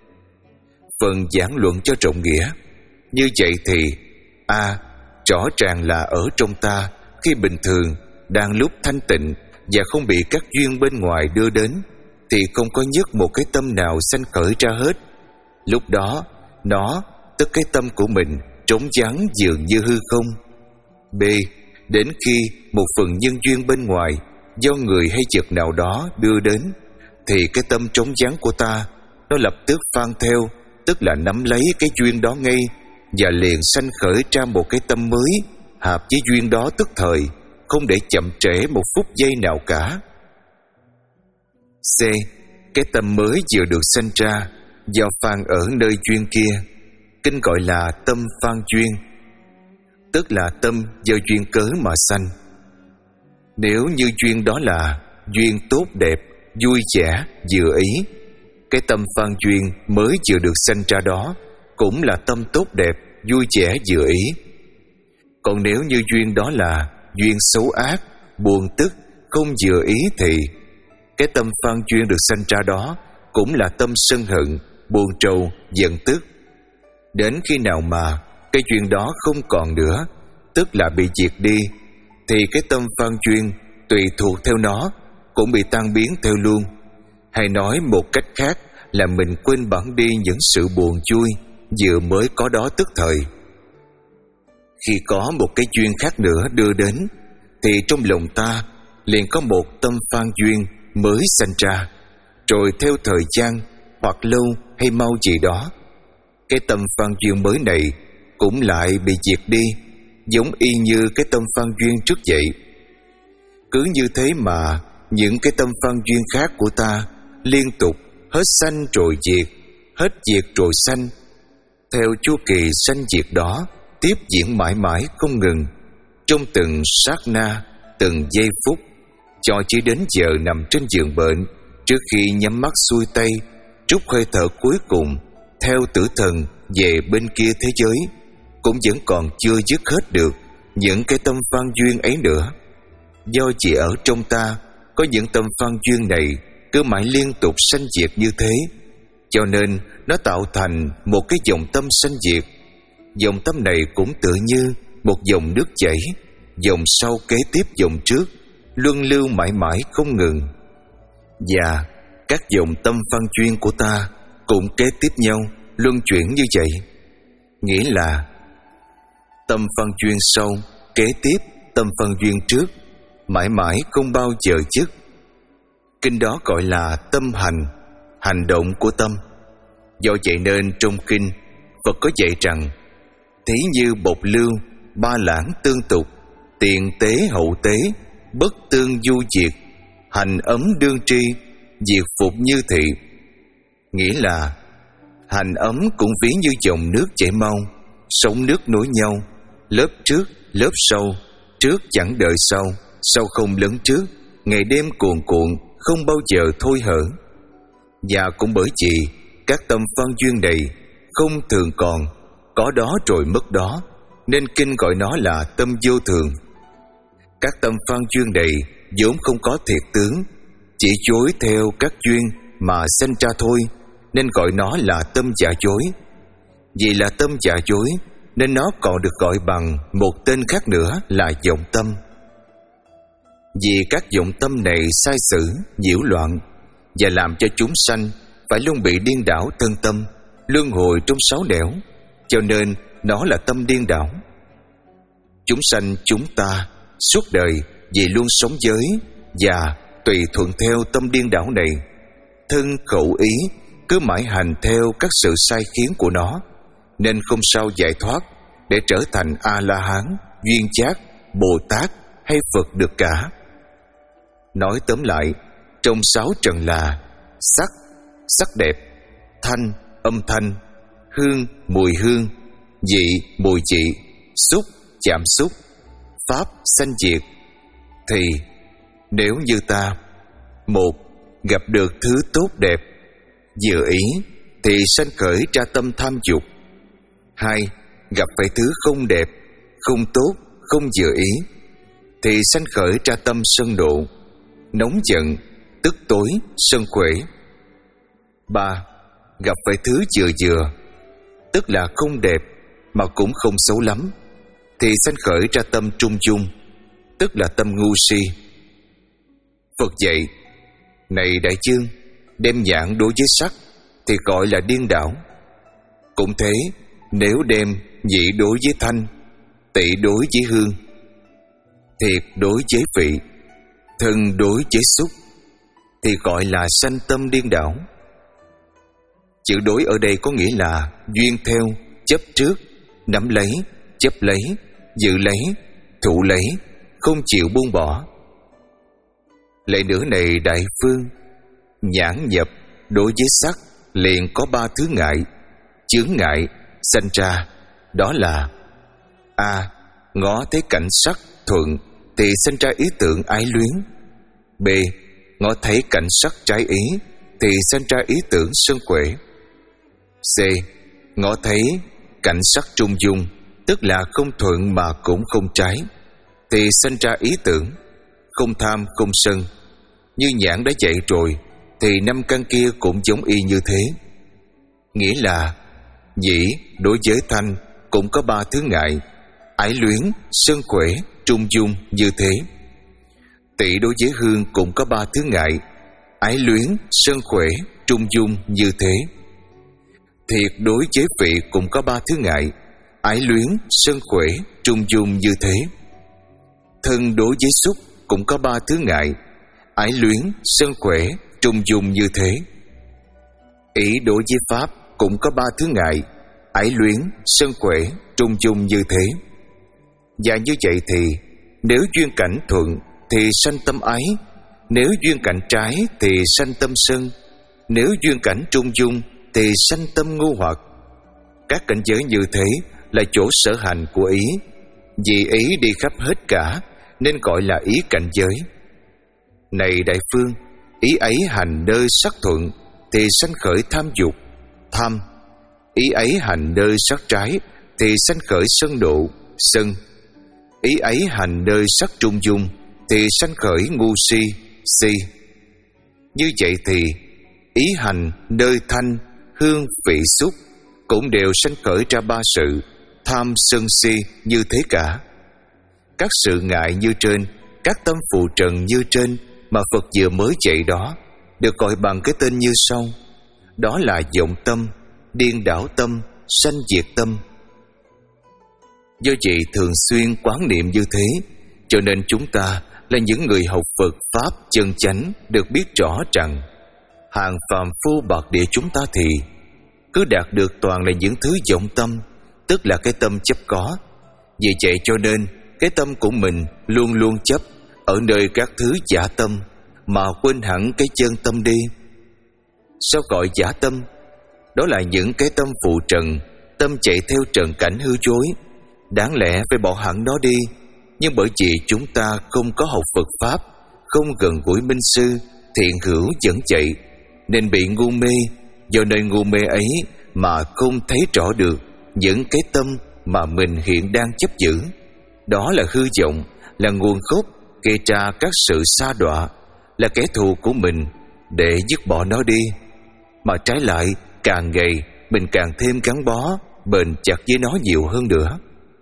Phần giảng luận cho trọng nghĩa. Như vậy thì A. Rõ ràng là ở trong ta khi bình thường đang lúc thanh tịnh và không bị các duyên bên ngoài đưa đến thì không có nhất một cái tâm nào sanh khởi ra hết. Lúc đó nó, tức cái tâm của mình, trống vắng dường như hư không. B. Đến khi một phần nhân duyên bên ngoài do người hay vật nào đó đưa đến thì cái tâm trống vắng của ta nó lập tức phan theo, tức là nắm lấy cái duyên đó ngay và liền sanh khởi ra một cái tâm mới hợp với duyên đó tức thời, không để chậm trễ một phút giây nào cả. C. Cái tâm mới vừa được sanh ra do phan ở nơi duyên kia, kinh gọi là tâm phan duyên, tức là tâm do duyên cớ mà sanh. Nếu như duyên đó là duyên tốt đẹp, vui vẻ, vừa ý, cái tâm phan duyên mới vừa được sanh ra đó cũng là tâm tốt đẹp, vui vẻ, vừa ý. Còn nếu như duyên đó là duyên xấu ác, buồn tức, không vừa ý thì cái tâm phan duyên được sanh ra đó cũng là tâm sân hận, buồn trầu, giận tức. Đến khi nào mà cái duyên đó không còn nữa, tức là bị diệt đi, thì cái tâm phan duyên tùy thuộc theo nó cũng bị tan biến theo luôn. Hay nói một cách khác là mình quên bẵng đi những sự buồn vui vừa mới có đó tức thời. Khi có một cái duyên khác nữa đưa đến, thì trong lòng ta liền có một tâm phan duyên mới sanh ra. Rồi theo thời gian hoặc lâu hay mau gì đó, cái tâm phan duyên mới này cũng lại bị diệt đi, giống y như cái tâm phan duyên trước vậy. Cứ như thế mà những cái tâm phan duyên khác của ta liên tục hết sanh rồi diệt, hết diệt rồi sanh. Theo chu kỳ sanh diệt đó tiếp diễn mãi mãi không ngừng, trong từng sát na, từng giây phút, cho chỉ đến giờ nằm trên giường bệnh, trước khi nhắm mắt xuôi tay trút hơi thở cuối cùng theo tử thần về bên kia thế giới, cũng vẫn còn chưa dứt hết được những cái tâm phan duyên ấy nữa. Do chỉ ở trong ta có những tâm phan duyên này cứ mãi liên tục sanh diệt như thế, cho nên nó tạo thành một cái dòng tâm sanh diệt. Dòng tâm này cũng tựa như một dòng nước chảy, dòng sau kế tiếp dòng trước, luân lưu mãi mãi không ngừng. Và các dòng tâm phan duyên của ta cũng kế tiếp nhau, luân chuyển như vậy. Nghĩa là tâm phan duyên sau kế tiếp tâm phan duyên trước, mãi mãi không bao giờ dứt. Kinh đó gọi là tâm hành, hành động của tâm. Do vậy nên trong kinh Phật có dạy rằng: thí như bột lưu, ba lãng tương tục, tiền tế hậu tế, bất tương du diệt, hành ấm đương tri, diệt phục như thị. Nghĩa là hành ấm cũng ví như dòng nước chảy mau, sóng nước nối nhau, lớp trước lớp sau, trước chẳng đợi sau, sau không lấn trước, ngày đêm cuồn cuộn không bao giờ thôi hở. Và cũng bởi vì các tâm phan duyên này không thường còn, có đó rồi mất đó, nên kinh gọi nó là tâm vô thường. Các tâm phan duyên này vốn không có thiệt tướng, chỉ chối theo các duyên mà sanh ra thôi, nên gọi nó là tâm giả dối. Vì là tâm giả dối nên nó còn được gọi bằng một tên khác nữa là vọng tâm. Vì các vọng tâm này sai sử, nhiễu loạn và làm cho chúng sanh phải luôn bị điên đảo thân tâm, luân hồi trong sáu nẻo, cho nên nó là tâm điên đảo. Chúng sanh chúng ta suốt đời vì luôn sống giới và tùy thuận theo tâm điên đảo này, thân khẩu ý cứ mãi hành theo các sự sai khiến của nó, nên không sao giải thoát để trở thành A-la-hán, duyên giác, Bồ Tát hay Phật được cả. Nói tóm lại, trong sáu trần là sắc, sắc đẹp, thanh, âm thanh, hương, mùi hương, vị, mùi vị, xúc, chạm xúc, pháp, sanh diệt, thì nếu như ta: một, gặp được thứ tốt đẹp, vừa ý thì sanh khởi ra tâm tham dục. Hai, gặp phải thứ không đẹp, không tốt, không vừa ý thì sanh khởi ra tâm sân nộ, nóng giận, tức tối, sân quể. Ba, gặp phải thứ vừa vừa, tức là không đẹp mà cũng không xấu lắm, thì sanh khởi ra tâm trung dung, tức là tâm ngu si. Phật dạy: này đại chương, đem nhãn đối với sắc thì gọi là điên đảo. Cũng thế, nếu đem vị đối với thanh, tị đối với hương, thiệt đối với vị, thân đối với xúc, thì gọi là sanh tâm điên đảo. Chữ đối ở đây có nghĩa là duyên theo, chấp trước, nắm lấy, chấp lấy, giữ lấy, thụ lấy, không chịu buông bỏ. Lại nữa này đại phương, nhãn nhập đối với sắc liền có ba thứ ngại, chướng ngại sanh ra, đó là: A. Ngó thấy cảnh sắc thuận thì sanh ra ý tưởng ái luyến. B. Ngó thấy cảnh sắc trái ý thì sanh ra ý tưởng sân quể. C. Ngó thấy cảnh sắc trung dung, tức là không thuận mà cũng không trái, thì sanh ra ý tưởng không tham không sân. Như nhãn đã chạy rồi thì năm căn kia cũng giống y như thế. Nghĩa là nhĩ đối với thanh cũng có ba thứ ngại: ái luyến, sân khỏe, trung dung như thế. Tỵ đối với hương cũng có ba thứ ngại: ái luyến, sân khỏe, trung dung như thế. Thiệt đối với vị cũng có ba thứ ngại: ái luyến, sân khỏe, trung dung như thế. Thân đối với xúc cũng có ba thứ ngại: ái luyến, sân khỏe, trung dung như thế. Ý đối với pháp cũng có ba thứ ngại: ái luyến, sân khỏe, trung dung như thế. Và như vậy thì nếu duyên cảnh thuận thì sanh tâm ái, nếu duyên cảnh trái thì sanh tâm sân, nếu duyên cảnh trung dung thì sanh tâm ngu hoặc. Các cảnh giới như thế là chỗ sở hành của ý, vì ý đi khắp hết cả nên gọi là ý cảnh giới. Này đại phương, ý ấy hành nơi sắc thuận thì sanh khởi tham dục, tham. Ý ấy hành nơi sắc trái thì sanh khởi sân độ, sân. Ý ấy hành nơi sắc trung dung thì sanh khởi ngu si, si. Như vậy thì ý hành nơi thanh, hương, vị, xúc cũng đều sanh khởi ra ba sự tham, sân, si như thế cả. Các sự ngại như trên, các tâm phụ trần như trên mà Phật vừa mới dạy đó được gọi bằng cái tên như sau. Đó là vọng tâm, điên đảo tâm, sanh diệt tâm. Do vậy thường xuyên quán niệm như thế, cho nên chúng ta là những người học Phật Pháp chân chánh được biết rõ rằng hàng phàm phu bạc địa chúng ta thì cứ đạt được toàn là những thứ vọng tâm, tức là cái tâm chấp có. Vì vậy cho nên cái tâm của mình luôn luôn chấp ở nơi các thứ giả tâm mà quên hẳn cái chân tâm đi. Sao gọi giả tâm? Đó là những cái tâm phụ trần, tâm chạy theo trần cảnh hư dối. Đáng lẽ phải bỏ hẳn nó đi, nhưng bởi vì chúng ta không có học Phật Pháp, không gần gũi minh sư, thiện hữu dẫn chạy, nên bị ngu mê. Do nơi ngu mê ấy mà không thấy rõ được những cái tâm mà mình hiện đang chấp giữ. Đó là hư vọng, là nguồn gốc gây ra các sự sa đọa, là kẻ thù của mình. Để dứt bỏ nó đi, mà trái lại càng ngày mình càng thêm gắn bó, bền chặt với nó nhiều hơn nữa.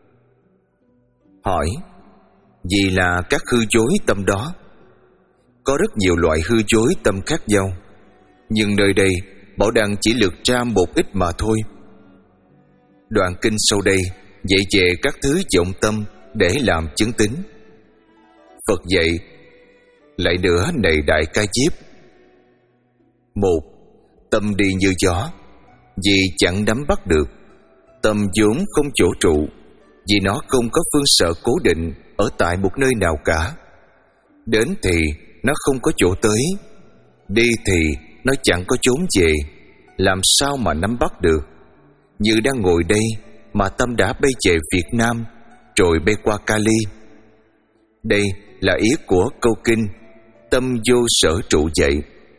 Hỏi: vì là các hư dối tâm đó? Có rất nhiều loại hư dối tâm khác nhau, nhưng nơi đây Bảo Đăng chỉ lược ra một ít mà thôi. Đoạn kinh sau đây dạy về các thứ vọng tâm để làm chứng tín. Phật dạy lại nữa này đại ca diếp: một, tâm đi như gió, vì chẳng nắm bắt được. Tâm vốn không chỗ trụ, vì nó không có phương sở cố định ở tại một nơi nào cả. Đến thì nó không có chỗ tới, đi thì nó chẳng có chốn về, làm sao mà nắm bắt được? Như đang ngồi đây mà tâm đã bay về Việt Nam, rồi bay qua Cali. Đây là ý của câu kinh tâm vô sở trụ dạy.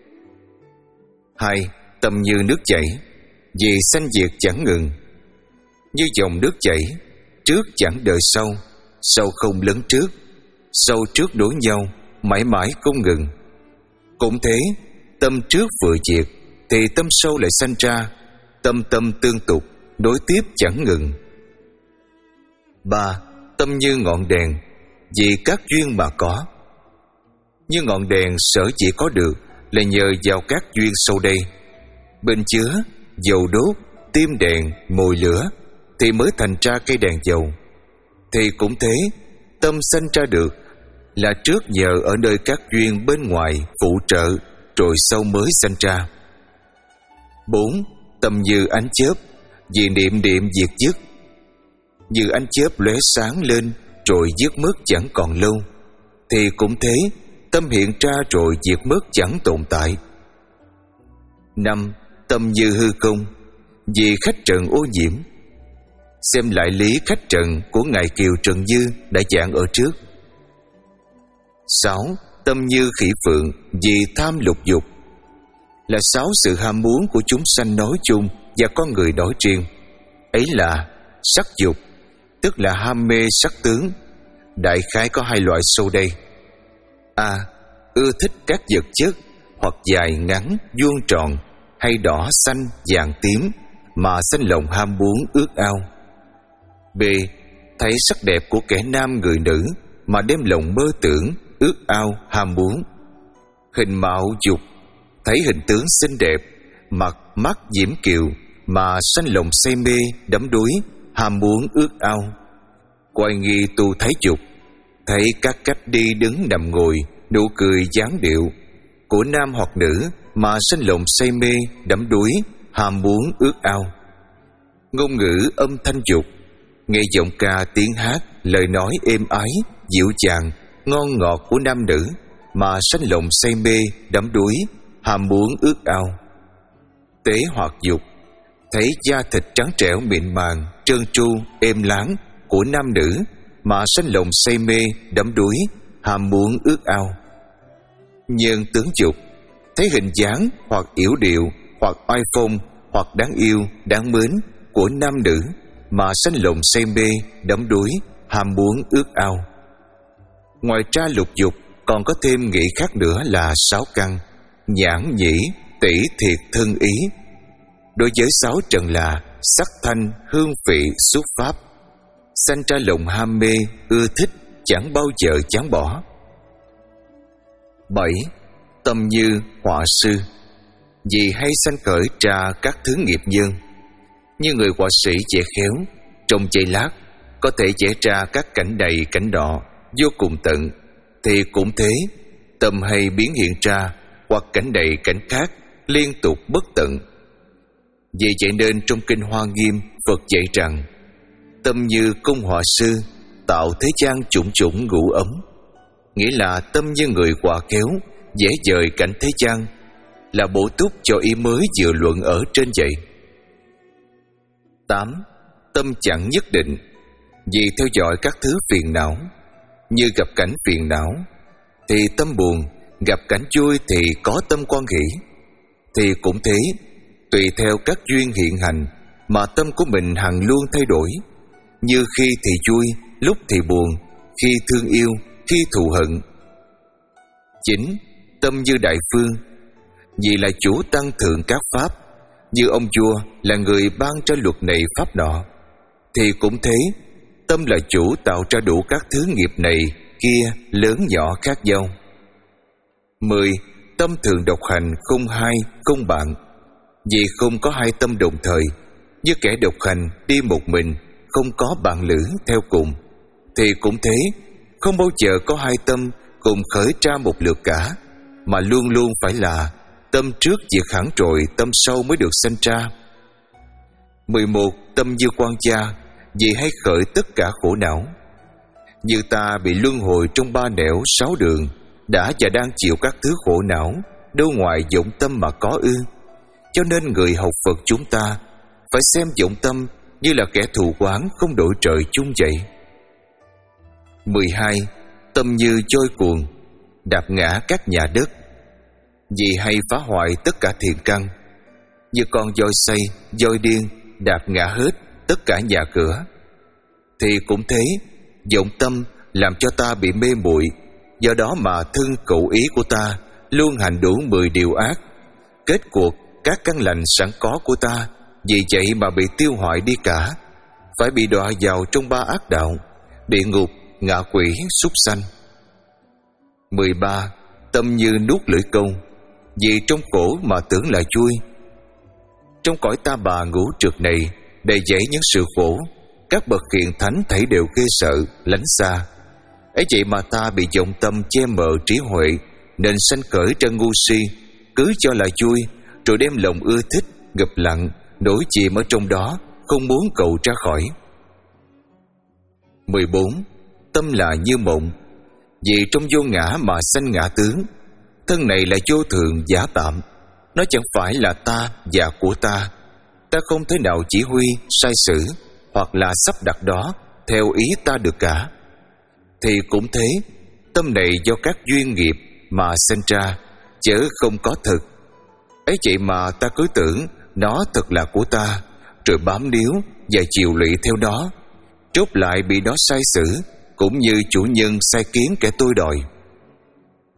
Hai, tâm như nước chảy, vì sanh diệt chẳng ngừng. Như dòng nước chảy, trước chẳng đợi sau, sau không lấn trước, sau trước đối nhau, mãi mãi không ngừng. Cũng thế, tâm trước vừa diệt thì tâm sau lại sanh ra, tâm tâm tương tục, nối tiếp chẳng ngừng. Ba, tâm như ngọn đèn, vì các duyên mà có. Như ngọn đèn sở chỉ có được là nhờ vào các duyên sau đây: bên chứa, dầu đốt, tim đèn, mồi lửa, thì mới thành ra cây đèn dầu. Thì cũng thế, tâm sanh ra được là trước nhờ ở nơi các duyên bên ngoài phụ trợ, rồi sau mới sanh ra. Bốn, tâm như ánh chớp, vì niệm niệm diệt dứt. Như ánh chớp lóe sáng lên rồi dứt mất chẳng còn lâu. Thì cũng thế, tâm hiện ra rồi diệt mất chẳng tồn tại. Năm, tâm như hư không, vì khách trần ô nhiễm. Xem lại lý khách trần của ngài Kiều Trần Như đã giảng ở trước. Sáu, tâm như khỉ phượng, vì tham lục dục. Là sáu sự ham muốn của chúng sanh nói chung và con người nói riêng. Ấy là sắc dục, tức là ham mê sắc tướng. Đại khái có hai loại sau đây: A. ưa thích các vật chất hoặc dài ngắn, vuông tròn hay đỏ xanh vàng tím mà sanh lòng ham muốn ước ao. B. Thấy sắc đẹp của kẻ nam người nữ mà đem lòng mơ tưởng, ước ao, ham muốn. Hình mạo dục, thấy hình tướng xinh đẹp, mặt mắt diễm kiều mà sanh lòng say mê, đắm đuối, ham muốn ước ao. Quay nghi tu thấy dục, thấy các cách đi đứng nằm ngồi, nụ cười dáng điệu của nam hoặc nữ mà sanh lòng say mê, đắm đuối, ham muốn ước ao. Ngôn ngữ âm thanh dục, nghe giọng ca tiếng hát, lời nói êm ái, dịu dàng, ngon ngọt của nam nữ mà sanh lòng say mê, đắm đuối, ham muốn ước ao. Tế hoặc dục, thấy da thịt trắng trẻo mịn màng, trơn tru, êm láng của nam nữ mà sanh lòng say mê, đắm đuối, ham muốn ước ao. Nhân tướng dục, thấy hình dáng hoặc yểu điệu hoặc oai phong hoặc đáng yêu, đáng mến của nam nữ mà sanh lòng say mê, đắm đuối, ham muốn ước ao. Ngoài ra lục dục còn có thêm nghĩa khác nữa là sáu căn: nhãn, nhĩ, tỷ, thiệt, thân, ý. Đối với sáu trần là sắc, thanh, hương, vị, xúc, pháp, sanh ra lòng ham mê, ưa thích, chẳng bao giờ chán bỏ. Bảy. Tâm như họa sư, vì hay sanh khởi ra các thứ nghiệp nhân. Như người họa sĩ vẽ khéo, trong giây lát có thể vẽ ra các cảnh đầy cảnh đỏ vô cùng tận, thì cũng thế, tâm hay biến hiện ra hoặc cảnh đầy cảnh khác liên tục bất tận. Vì vậy nên trong kinh Hoa Nghiêm, Phật dạy rằng tâm như công họa sư, tạo thế gian chủng chủng ngũ ấm, nghĩa là tâm như người họa khéo vẽ vời cảnh thế gian, là bổ túc cho ý mới vừa luận ở trên vậy. Tám. Tâm chẳng nhất định, vì theo dõi các thứ phiền não. Như gặp cảnh phiền não thì tâm buồn, gặp cảnh vui thì có tâm quan hỷ. Thì cũng thế, tùy theo các duyên hiện hành mà tâm của mình hằng luôn thay đổi. Như khi thì vui, lúc thì buồn, khi thương yêu, khi thù hận. Chín. Tâm như đại phương, vì là chủ tăng thượng các pháp. Như ông vua là người ban ra luật này pháp nọ, thì cũng thế, tâm là chủ tạo ra đủ các thứ nghiệp này kia lớn nhỏ khác nhau. Mười. Tâm thường độc hành, không hai, không bạn, vì không có hai tâm đồng thời. Như kẻ độc hành đi một mình, không có bạn lữ theo cùng, thì cũng thế, không bao giờ có hai tâm cùng khởi ra một lượt cả, mà luôn luôn phải là tâm trước diệt hẳn rồi tâm sau mới được sanh ra. Mười một. Tâm như quan gia, vì hay khởi tất cả khổ não. Như ta bị luân hồi trong ba nẻo sáu đường, đã và đang chịu các thứ khổ não, đâu ngoài vọng tâm mà có ư. Cho nên người học Phật chúng ta phải xem vọng tâm như là kẻ thù oán không đổi trời chung vậy. Mười hai. Tâm như trôi cuồng, đạp ngã các nhà đất, vì hay phá hoại tất cả thiện căn. Như con voi say, voi điên, đạp ngã hết tất cả nhà cửa. Thì cũng thế, vọng tâm làm cho ta bị mê muội, do đó mà thân khẩu ý của ta luôn hành đủ mười điều ác. Kết cuộc các căn lành sẵn có của ta vì vậy mà bị tiêu hoại đi cả, phải bị đọa vào trong ba ác đạo: địa ngục, ngạ quỷ, súc sanh. Mười ba. Tâm như nuốt lưỡi câu, vì trong khổ mà tưởng là vui. Trong cõi ta bà ngũ trượt này đầy dẫy những sự khổ, các bậc hiền thánh thảy đều ghê sợ, lánh xa. Ấy vậy mà ta bị vọng tâm che mờ trí huệ, nên sanh khởi ra ngu si, cứ cho là vui, rồi đem lòng ưa thích, ngập lặng, nổi chìm ở trong đó, không muốn cầu ra khỏi. Mười bốn. Tâm là như mộng, vì trong vô ngã mà sanh ngã tướng. Thân này là vô thường giả tạm, nó chẳng phải là ta và của ta. Ta không thể nào chỉ huy, sai sử hoặc là sắp đặt đó theo ý ta được cả. Thì cũng thế, tâm này do các duyên nghiệp mà sinh ra, chớ không có thực. Ấy vậy mà ta cứ tưởng nó thật là của ta, rồi bám níu và chiều lụy theo đó, chốt lại bị nó sai sử, cũng như chủ nhân sai khiến kẻ tôi đòi.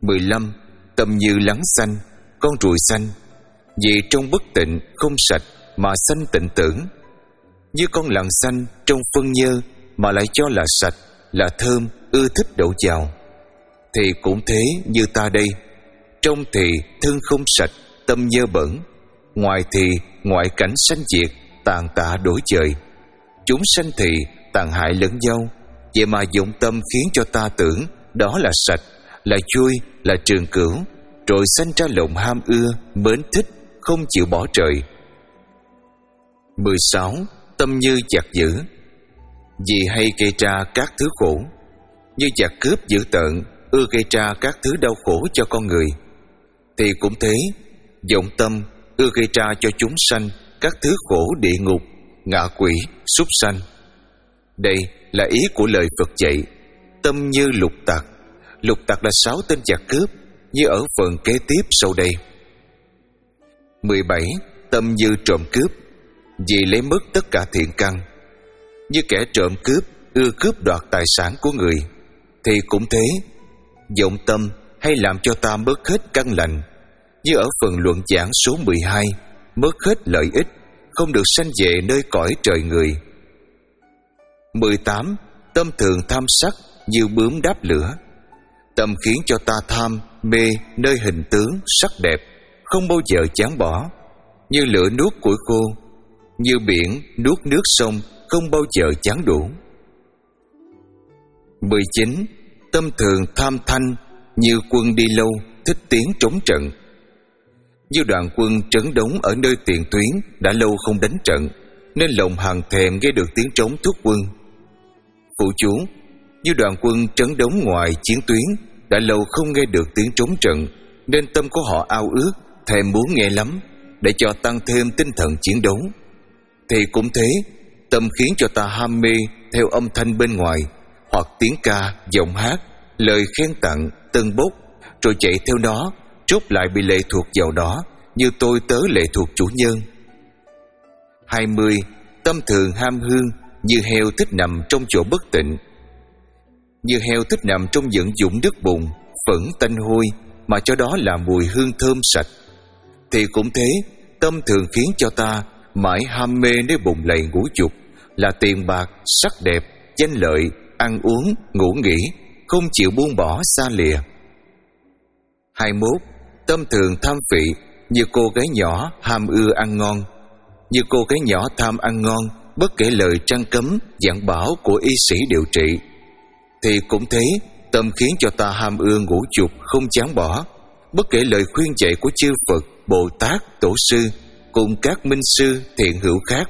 mười lăm. Tâm như lắng xanh, con ruồi xanh, vì trong bất tịnh không sạch mà sanh tịnh tưởng. Như con lằn xanh trong phân nhơ mà lại cho là sạch, là thơm, ưa thích đậu vào. Thì cũng thế như ta đây, trong thì thân không sạch, tâm nhơ bẩn, ngoài thì ngoại cảnh sanh diệt, tàn tạ đổi trời. Chúng sanh thì tàn hại lẫn nhau, vậy mà dụng tâm khiến cho ta tưởng đó là sạch, là vui, là trường cửu, rồi sanh ra lòng ham ưa, mến thích, không chịu bỏ trời. Mười sáu. Tâm như giặc dữ, vì hay gây ra các thứ khổ. Như giặc cướp dữ tợn, ưa gây ra các thứ đau khổ cho con người. Thì cũng thế, vọng tâm ưa gây ra cho chúng sanh các thứ khổ địa ngục, ngạ quỷ, súc sanh. Đây là ý của lời Phật dạy. Tâm như lục tặc. Lục tặc là sáu tên giặc cướp, như ở phần kế tiếp sau đây. Mười bảy. Tâm như trộm cướp, vì lấy mất tất cả thiện căn. Như kẻ trộm cướp ưa cướp đoạt tài sản của người. Thì cũng thế, vọng tâm hay làm cho ta mất hết căn lành, như ở phần luận giảng số mười hai, mất hết lợi ích, không được sanh về nơi cõi trời người. Mười tám. Tâm thường tham sắc, như bướm đáp lửa. Tâm khiến cho ta tham, mê nơi hình tướng, sắc đẹp, không bao giờ chán bỏ. Như lửa nuốt củi khô, như biển nuốt nước sông, không bao giờ chán đủ. Mười chín. Tâm thường tham thanh, như quân đi lâu, thích tiếng trống trận. Như đoàn quân trấn đóng ở nơi tiền tuyến đã lâu không đánh trận, nên lòng hằng thèm nghe được tiếng trống thúc quân. Phụ chú: như đoàn quân trấn đóng ngoài chiến tuyến đã lâu không nghe được tiếng trống trận, nên tâm của họ ao ước thèm muốn nghe lắm, để cho tăng thêm tinh thần chiến đấu. Thì cũng thế, tâm khiến cho ta ham mê theo âm thanh bên ngoài, hoặc tiếng ca, giọng hát, lời khen tặng, tân bốc, rồi chạy theo nó, rốt lại bị lệ thuộc vào đó, như tôi tớ lệ thuộc chủ nhân. Hai mươi. Tâm thường ham hương, như heo thích nằm trong chỗ bất tịnh. Như heo thích nằm trong những vũng đất bùn, phẫn tanh hôi, mà cho đó là mùi hương thơm sạch. Thì cũng thế, tâm thường khiến cho ta mãi ham mê nơi bùn lầy ngũ dục, là tiền bạc, sắc đẹp, danh lợi, ăn uống, ngủ nghỉ, không chịu buông bỏ xa lìa. Hai mươi mốt. Tâm thường tham vị, như cô gái nhỏ ham ưa ăn ngon. Như cô gái nhỏ tham ăn ngon, bất kể lời trăng cấm, dặn bảo của y sĩ điều trị. Thì cũng thế, tâm khiến cho ta ham ưa ngũ dục, không chán bỏ, bất kể lời khuyên dạy của chư Phật, Bồ Tát, Tổ sư cùng các minh sư thiện hữu khác.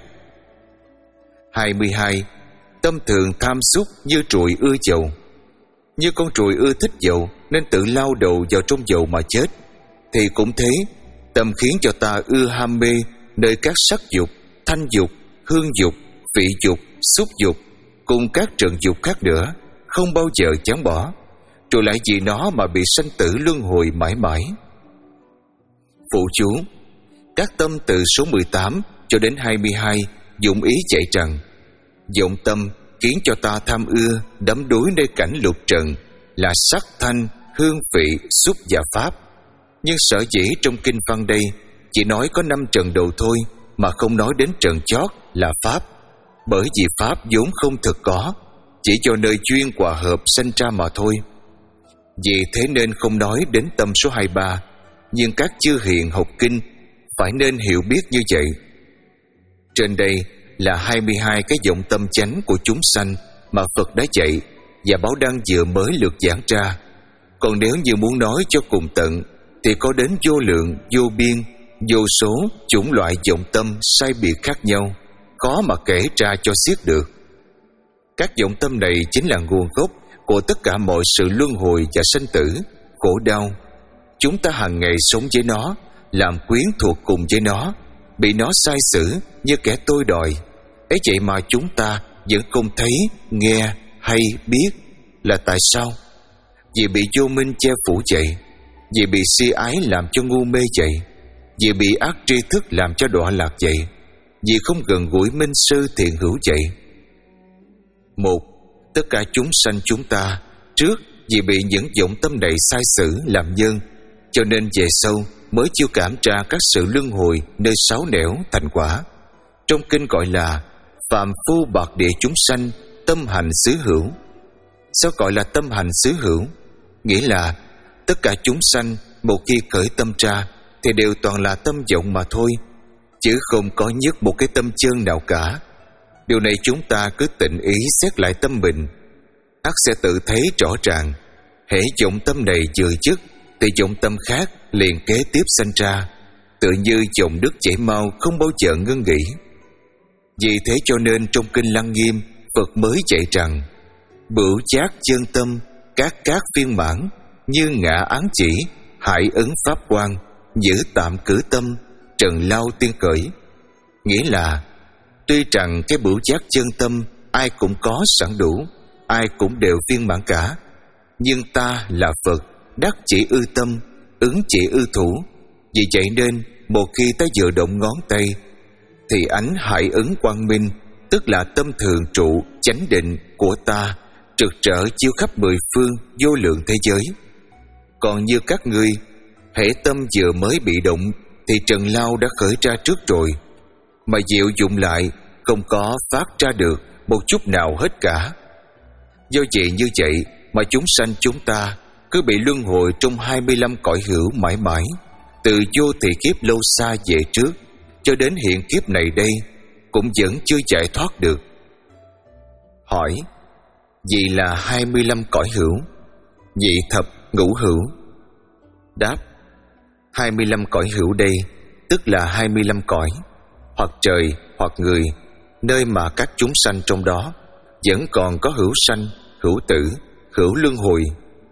Hai mươi hai. Tâm thường tham xúc, như ruồi ưa dầu. Như con ruồi ưa thích dầu, nên tự lao đầu vào trong dầu mà chết. Thì cũng thế, tâm khiến cho ta ưa ham mê nơi các sắc dục, thanh dục, hương dục, vị dục, xúc dục cùng các trần dục khác nữa, không bao giờ chán bỏ, rồi lại vì nó mà bị sanh tử luân hồi mãi mãi. Phụ chú: các tâm từ số mười tám cho đến hai mươi hai dụng ý dạy rằng vọng tâm khiến cho ta tham ưa đắm đuối nơi cảnh lục trần, là sắc, thanh, hương, vị, xúc và pháp. Nhưng sở dĩ trong kinh văn đây chỉ nói có năm trần đầu thôi, mà không nói đến trần chót là pháp, bởi vì pháp vốn không thực có, chỉ cho nơi duyên hòa hợp sanh ra mà thôi. Vì thế nên không nói đến tâm số hai mươi ba, nhưng các chư hiền học kinh phải nên hiểu biết như vậy. Trên đây là hai mươi hai cái vọng tâm chánh của chúng sanh mà Phật đã dạy và Bảo Đăng vừa mới lược giảng ra. Còn nếu như muốn nói cho cùng tận thì có đến vô lượng, vô biên, vô số chủng loại vọng tâm sai biệt khác nhau, khó mà kể ra cho xiết được. Các vọng tâm này chính là nguồn gốc của tất cả mọi sự luân hồi và sanh tử, khổ đau. Chúng ta hàng ngày sống với nó, làm quyến thuộc cùng với nó, bị nó sai xử như kẻ tôi đòi. Ấy vậy mà chúng ta vẫn không thấy, nghe hay biết. Là tại sao? Vì bị vô minh che phủ vậy, vì bị si ái làm cho ngu mê vậy, vì bị ác tri thức làm cho đọa lạc vậy, vì không gần gũi minh sư thiện hữu vậy. Một, tất cả chúng sanh chúng ta trước vì bị những vọng tâm này sai sử làm nhân, cho nên về sau mới chưa cảm ra các sự luân hồi nơi sáu nẻo thành quả. Trong kinh gọi là phàm phu bạc địa chúng sanh tâm hành xứ hữu. Sao gọi là tâm hành xứ hữu? Nghĩa là tất cả chúng sanh một khi khởi tâm ra thì đều toàn là tâm vọng mà thôi, chứ không có nhất một cái tâm chân nào cả. Điều này chúng ta cứ tịnh ý xét lại tâm mình, ắt sẽ tự thấy rõ ràng. Hễ vọng tâm này vừa dứt thì vọng tâm khác liền kế tiếp sanh ra, tự như dòng nước chảy mau không bao giờ ngưng nghỉ. Vì thế cho nên trong kinh Lăng Nghiêm, Phật mới dạy rằng bửu giác chân tâm các các phiên mãn, như ngã án chỉ hải ứng pháp quan, giữ tạm cử tâm trần lao tiên cởi. Nghĩa là tuy rằng cái bửu giác chân tâm ai cũng có sẵn đủ, ai cũng đều viên mãn cả, nhưng ta là Phật, đắc chỉ ư tâm, ứng chỉ ư thủ. Vì vậy nên một khi ta vừa động ngón tay thì ánh hải ứng quang minh, tức là tâm thường trụ chánh định của ta trực trở chiếu khắp mười phương vô lượng thế giới. Còn như các ngươi, hễ tâm vừa mới bị động thì trần lao đã khởi ra trước rồi, mà diệu dụng lại không có phát ra được một chút nào hết cả. Do vậy như vậy mà chúng sanh chúng ta cứ bị luân hồi trong hai mươi lăm cõi hữu mãi mãi, từ vô thị kiếp lâu xa về trước cho đến hiện kiếp này đây cũng vẫn chưa giải thoát được. Hỏi: gì là hai mươi lăm cõi hữu, nhị thập ngũ hữu? Đáp: hai mươi lăm cõi hữu đây tức là hai mươi lăm cõi, hoặc trời hoặc người, nơi mà các chúng sanh trong đó vẫn còn có hữu sanh, hữu tử, hữu luân hồi.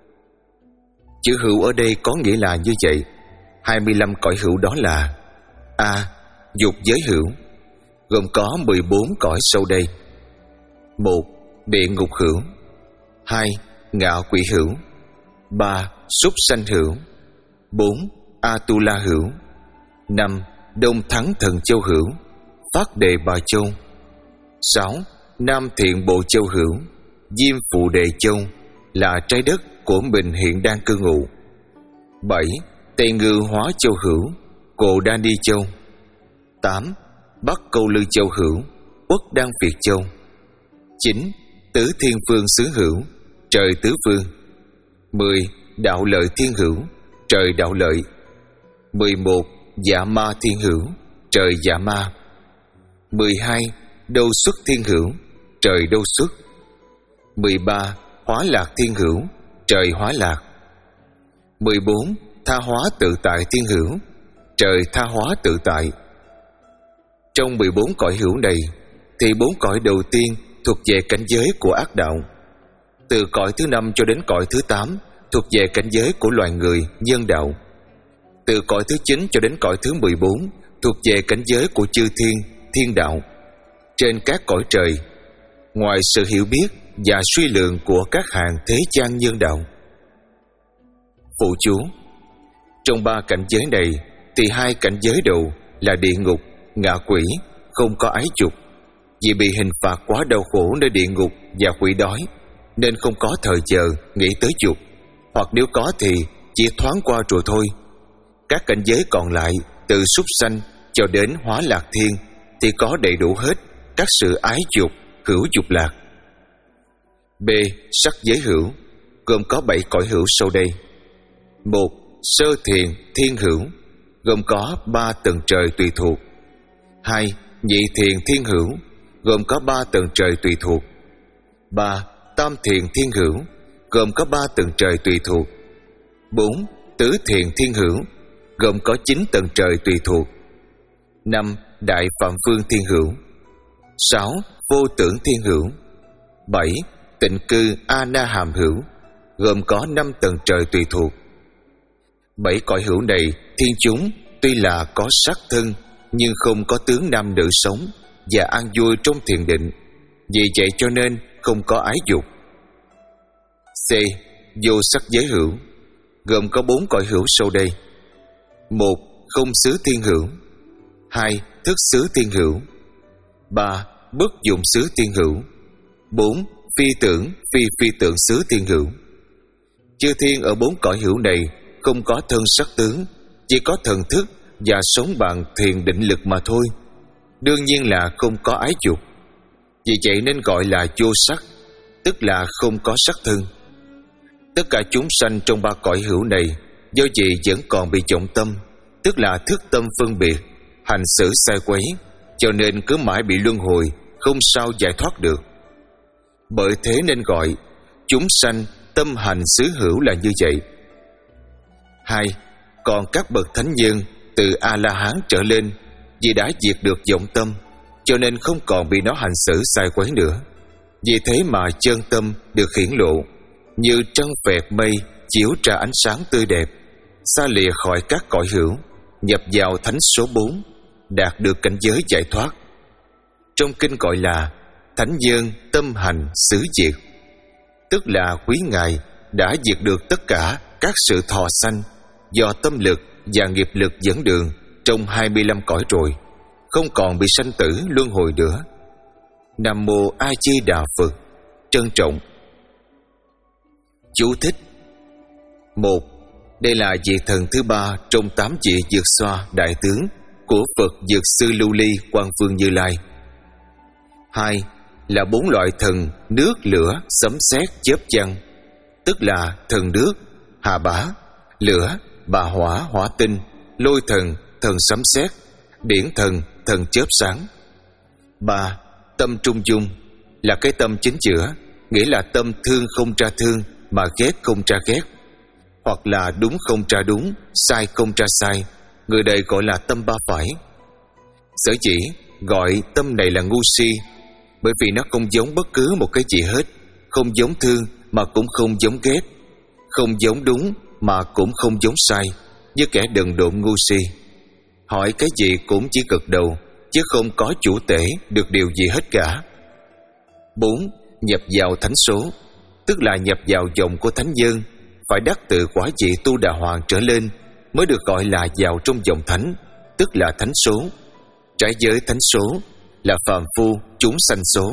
Chữ hữu ở đây có nghĩa là như vậy. hai mươi lăm cõi hữu đó là: A. Dục giới hữu, gồm có mười bốn cõi sau đây. Một. Địa ngục hữu. Hai. Ngạ quỷ hữu. Ba. Súc sanh hữu. Bốn. Atula hữu. Năm. Đông Thắng Thần Châu hữu, Phát Đề Bà Châu. Sáu. Nam Thiện Bộ Châu hữu, Diêm Phụ Đề Châu, là trái đất của mình hiện đang cư ngụ. Bảy. Tây Ngư Hóa Châu hữu, Cồ Đa Ni Châu. Tám. Bắc Câu Lư Châu hữu, Quốc Đan Việt Châu. Chín. Tứ Thiên Phương xứ hữu, trời tứ phương. Mười. Đạo Lợi Thiên hữu, trời đạo lợi. Mười một. Dạ Ma Thiên hữu, trời dạ ma. Mười hai. Đâu Xuất Thiên hữu, trời đâu xuất. Mười ba. Hóa Lạc Thiên hữu, trời hóa lạc. Mười bốn. Tha Hóa Tự Tại Thiên hữu, trời tha hóa tự tại. Trong mười bốn cõi hữu này thì bốn cõi đầu tiên thuộc về cảnh giới của ác đạo. Từ cõi thứ năm cho đến cõi thứ tám thuộc về cảnh giới của loài người, nhân đạo. Từ cõi thứ chín cho đến cõi thứ mười bốn thuộc về cảnh giới của chư thiên, thiên đạo. Trên các cõi trời, ngoài sự hiểu biết và suy lượng của các hàng thế gian nhân đạo. Phụ chú: trong ba cảnh giới này thì hai cảnh giới đầu là địa ngục, ngạ quỷ không có ái dục, vì bị hình phạt quá đau khổ nơi địa ngục và quỷ đói nên không có thời giờ nghĩ tới dục, hoặc nếu có thì chỉ thoáng qua rồi thôi. Các cảnh giới còn lại từ súc sanh cho đến hóa lạc thiên thì có đầy đủ hết các sự ái dục, hữu dục lạc. B. Sắc giới hữu, gồm có bảy cõi hữu sau đây. Một. Sơ thiền thiên hữu, gồm có ba tầng trời tùy thuộc. Hai. Nhị thiền thiên hữu, gồm có ba tầng trời tùy thuộc. Ba. Tam thiền thiên hữu, gồm có ba tầng trời tùy thuộc. Bốn. Tứ thiền thiên hữu, gồm có chín tầng trời tùy thuộc. Năm. Đại phạm phương thiên hữu. Sáu. Vô tưởng thiên hữu. Bảy. Tịnh cư A Na Hàm hữu, gồm có năm tầng trời tùy thuộc. Bảy cõi hữu này thiên chúng tuy là có sắc thân nhưng không có tướng nam nữ sống và an vui trong thiền định, vì vậy cho nên không có ái dục. C. Vô sắc giới hữu, gồm có bốn cõi hữu sau đây. Một. Không xứ thiên hữu. Hai. Thức xứ thiên hữu. Ba. Bất dụng xứ thiên hữu. Bốn. Phi tưởng phi phi tưởng xứ thiên hữu. Chư thiên ở bốn cõi hữu này không có thân sắc tướng, chỉ có thần thức và sống bằng thiền định lực mà thôi. Đương nhiên là không có ái dục. Vì vậy nên gọi là vô sắc, tức là không có sắc thân. Tất cả chúng sanh trong ba cõi hữu này do vậy vẫn còn bị vọng tâm, tức là thức tâm phân biệt, hành xử sai quấy, cho nên cứ mãi bị luân hồi, không sao giải thoát được. Bởi thế nên gọi chúng sanh tâm hành xứ hữu là như vậy. Hai, còn các bậc thánh nhân từ A-la-hán trở lên, vì đã diệt được vọng tâm, cho nên không còn bị nó hành xử sai quấy nữa. Vì thế mà chân tâm được hiển lộ, như trăng phẹt mây chiếu ra ánh sáng tươi đẹp, xa lìa khỏi các cõi hữu, nhập vào thánh số bốn, đạt được cảnh giới giải thoát. Trong kinh gọi là thánh nhân tâm hành xứ diệt, tức là quý ngài đã diệt được tất cả các sự thọ sanh do tâm lực và nghiệp lực dẫn đường trong hai mươi lăm cõi rồi, không còn bị sanh tử luân hồi nữa. Nam mô A Di Đà Phật. Trân trọng. Chú thích. Một. Đây là vị thần thứ ba trong tám vị Dược Xoa đại tướng của Phật Dược Sư Lưu Ly Quang Vương Như Lai. Hai. Là bốn loại thần nước, lửa, sấm sét, chớp giăng, tức là thần nước, hà bá, lửa, bà hỏa, hỏa tinh, lôi thần, thần sấm sét, điển thần, thần chớp sáng. Ba. Tâm trung dung, là cái tâm chính giữa, nghĩa là tâm thương không tra thương, mà ghét không tra ghét, hoặc là đúng không tra đúng, sai không tra sai, người đây gọi là tâm ba phải. Sở dĩ gọi tâm này là ngu si, bởi vì nó không giống bất cứ một cái gì hết, không giống thương mà cũng không giống ghét, không giống đúng mà cũng không giống sai, như kẻ đần độn ngu si. Hỏi cái gì cũng chỉ gật đầu, chứ không có chủ tể được điều gì hết cả. Bốn. Nhập vào thánh số, tức là nhập vào dòng của thánh nhân, phải đắc tự quả vị tu đà hoàng trở lên mới được gọi là vào trong dòng thánh, tức là thánh số. Trái giới thánh số là phàm phu chúng sanh số.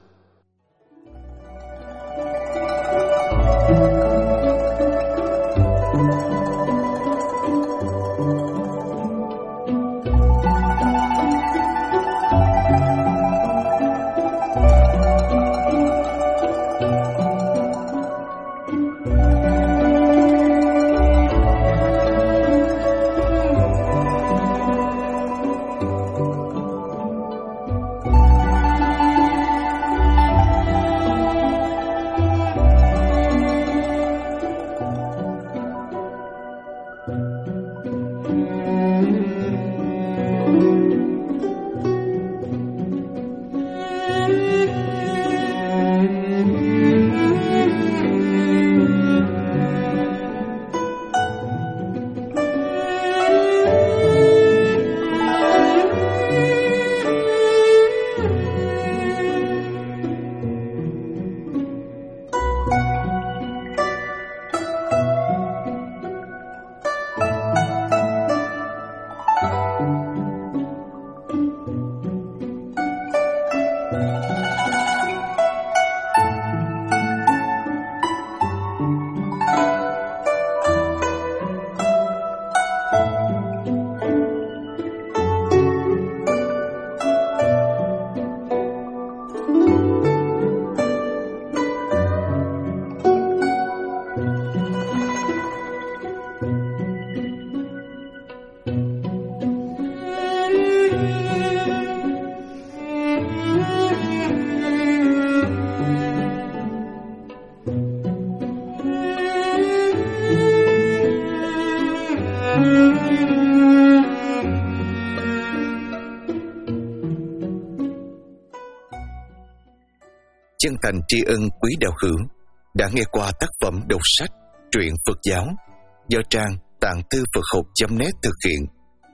Chân thành tri ân quý đạo hữu đã nghe qua tác phẩm đọc sách truyện Phật giáo do trang tạng thư Phật học chấm net thực hiện.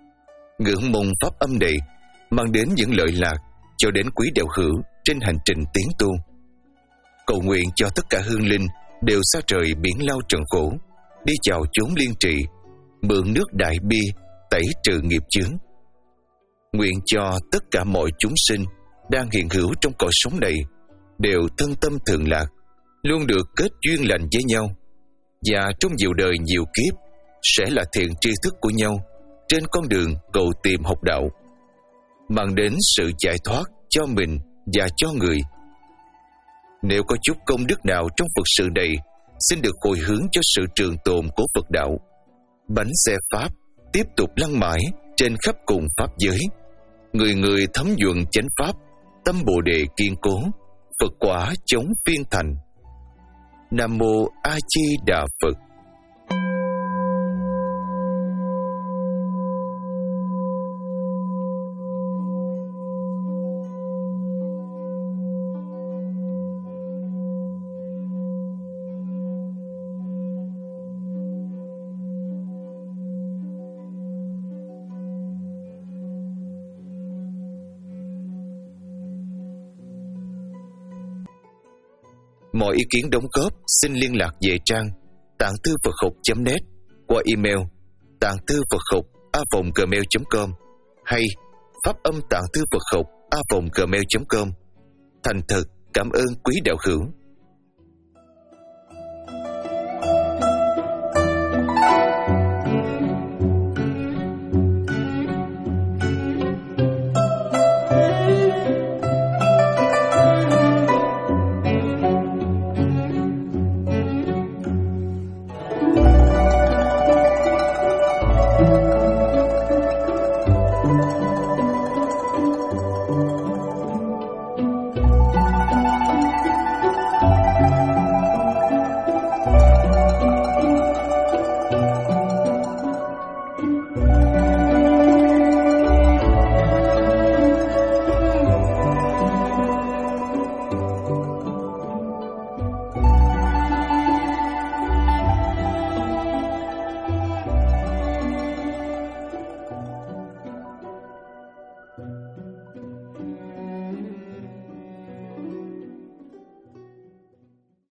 Ngưỡng mong pháp âm này mang đến những lợi lạc cho đến quý đạo hữu trên hành trình tiến tu. Cầu nguyện cho tất cả hương linh đều xa trời biển lao trần khổ, đi vào chốn liên trì, mượn nước đại bi tẩy trừ nghiệp chướng. Nguyện cho tất cả mọi chúng sinh đang hiện hữu trong cõi sống này đều thân tâm thường lạc, luôn được kết duyên lành với nhau, và trong nhiều đời nhiều kiếp sẽ là thiện tri thức của nhau trên con đường cầu tìm học đạo, mang đến sự giải thoát cho mình và cho người. Nếu có chút công đức nào trong Phật sự này, xin được hồi hướng cho sự trường tồn của Phật đạo. Bánh xe Pháp tiếp tục lăn mãi trên khắp cùng Pháp giới. Người người thấm nhuận chánh Pháp, tâm Bồ Đề kiên cố, Phật quả chống phiên thành. Nam Mô A Di Đà Phật. Mọi ý kiến đóng góp xin liên lạc về trang tạng thư Phật học chấm net qua email tạng thư Phật học a vòng gmail chấm com hay pháp âm tạng thư Phật học a vòng gmail chấm com. Thành thật cảm ơn quý đạo hữu.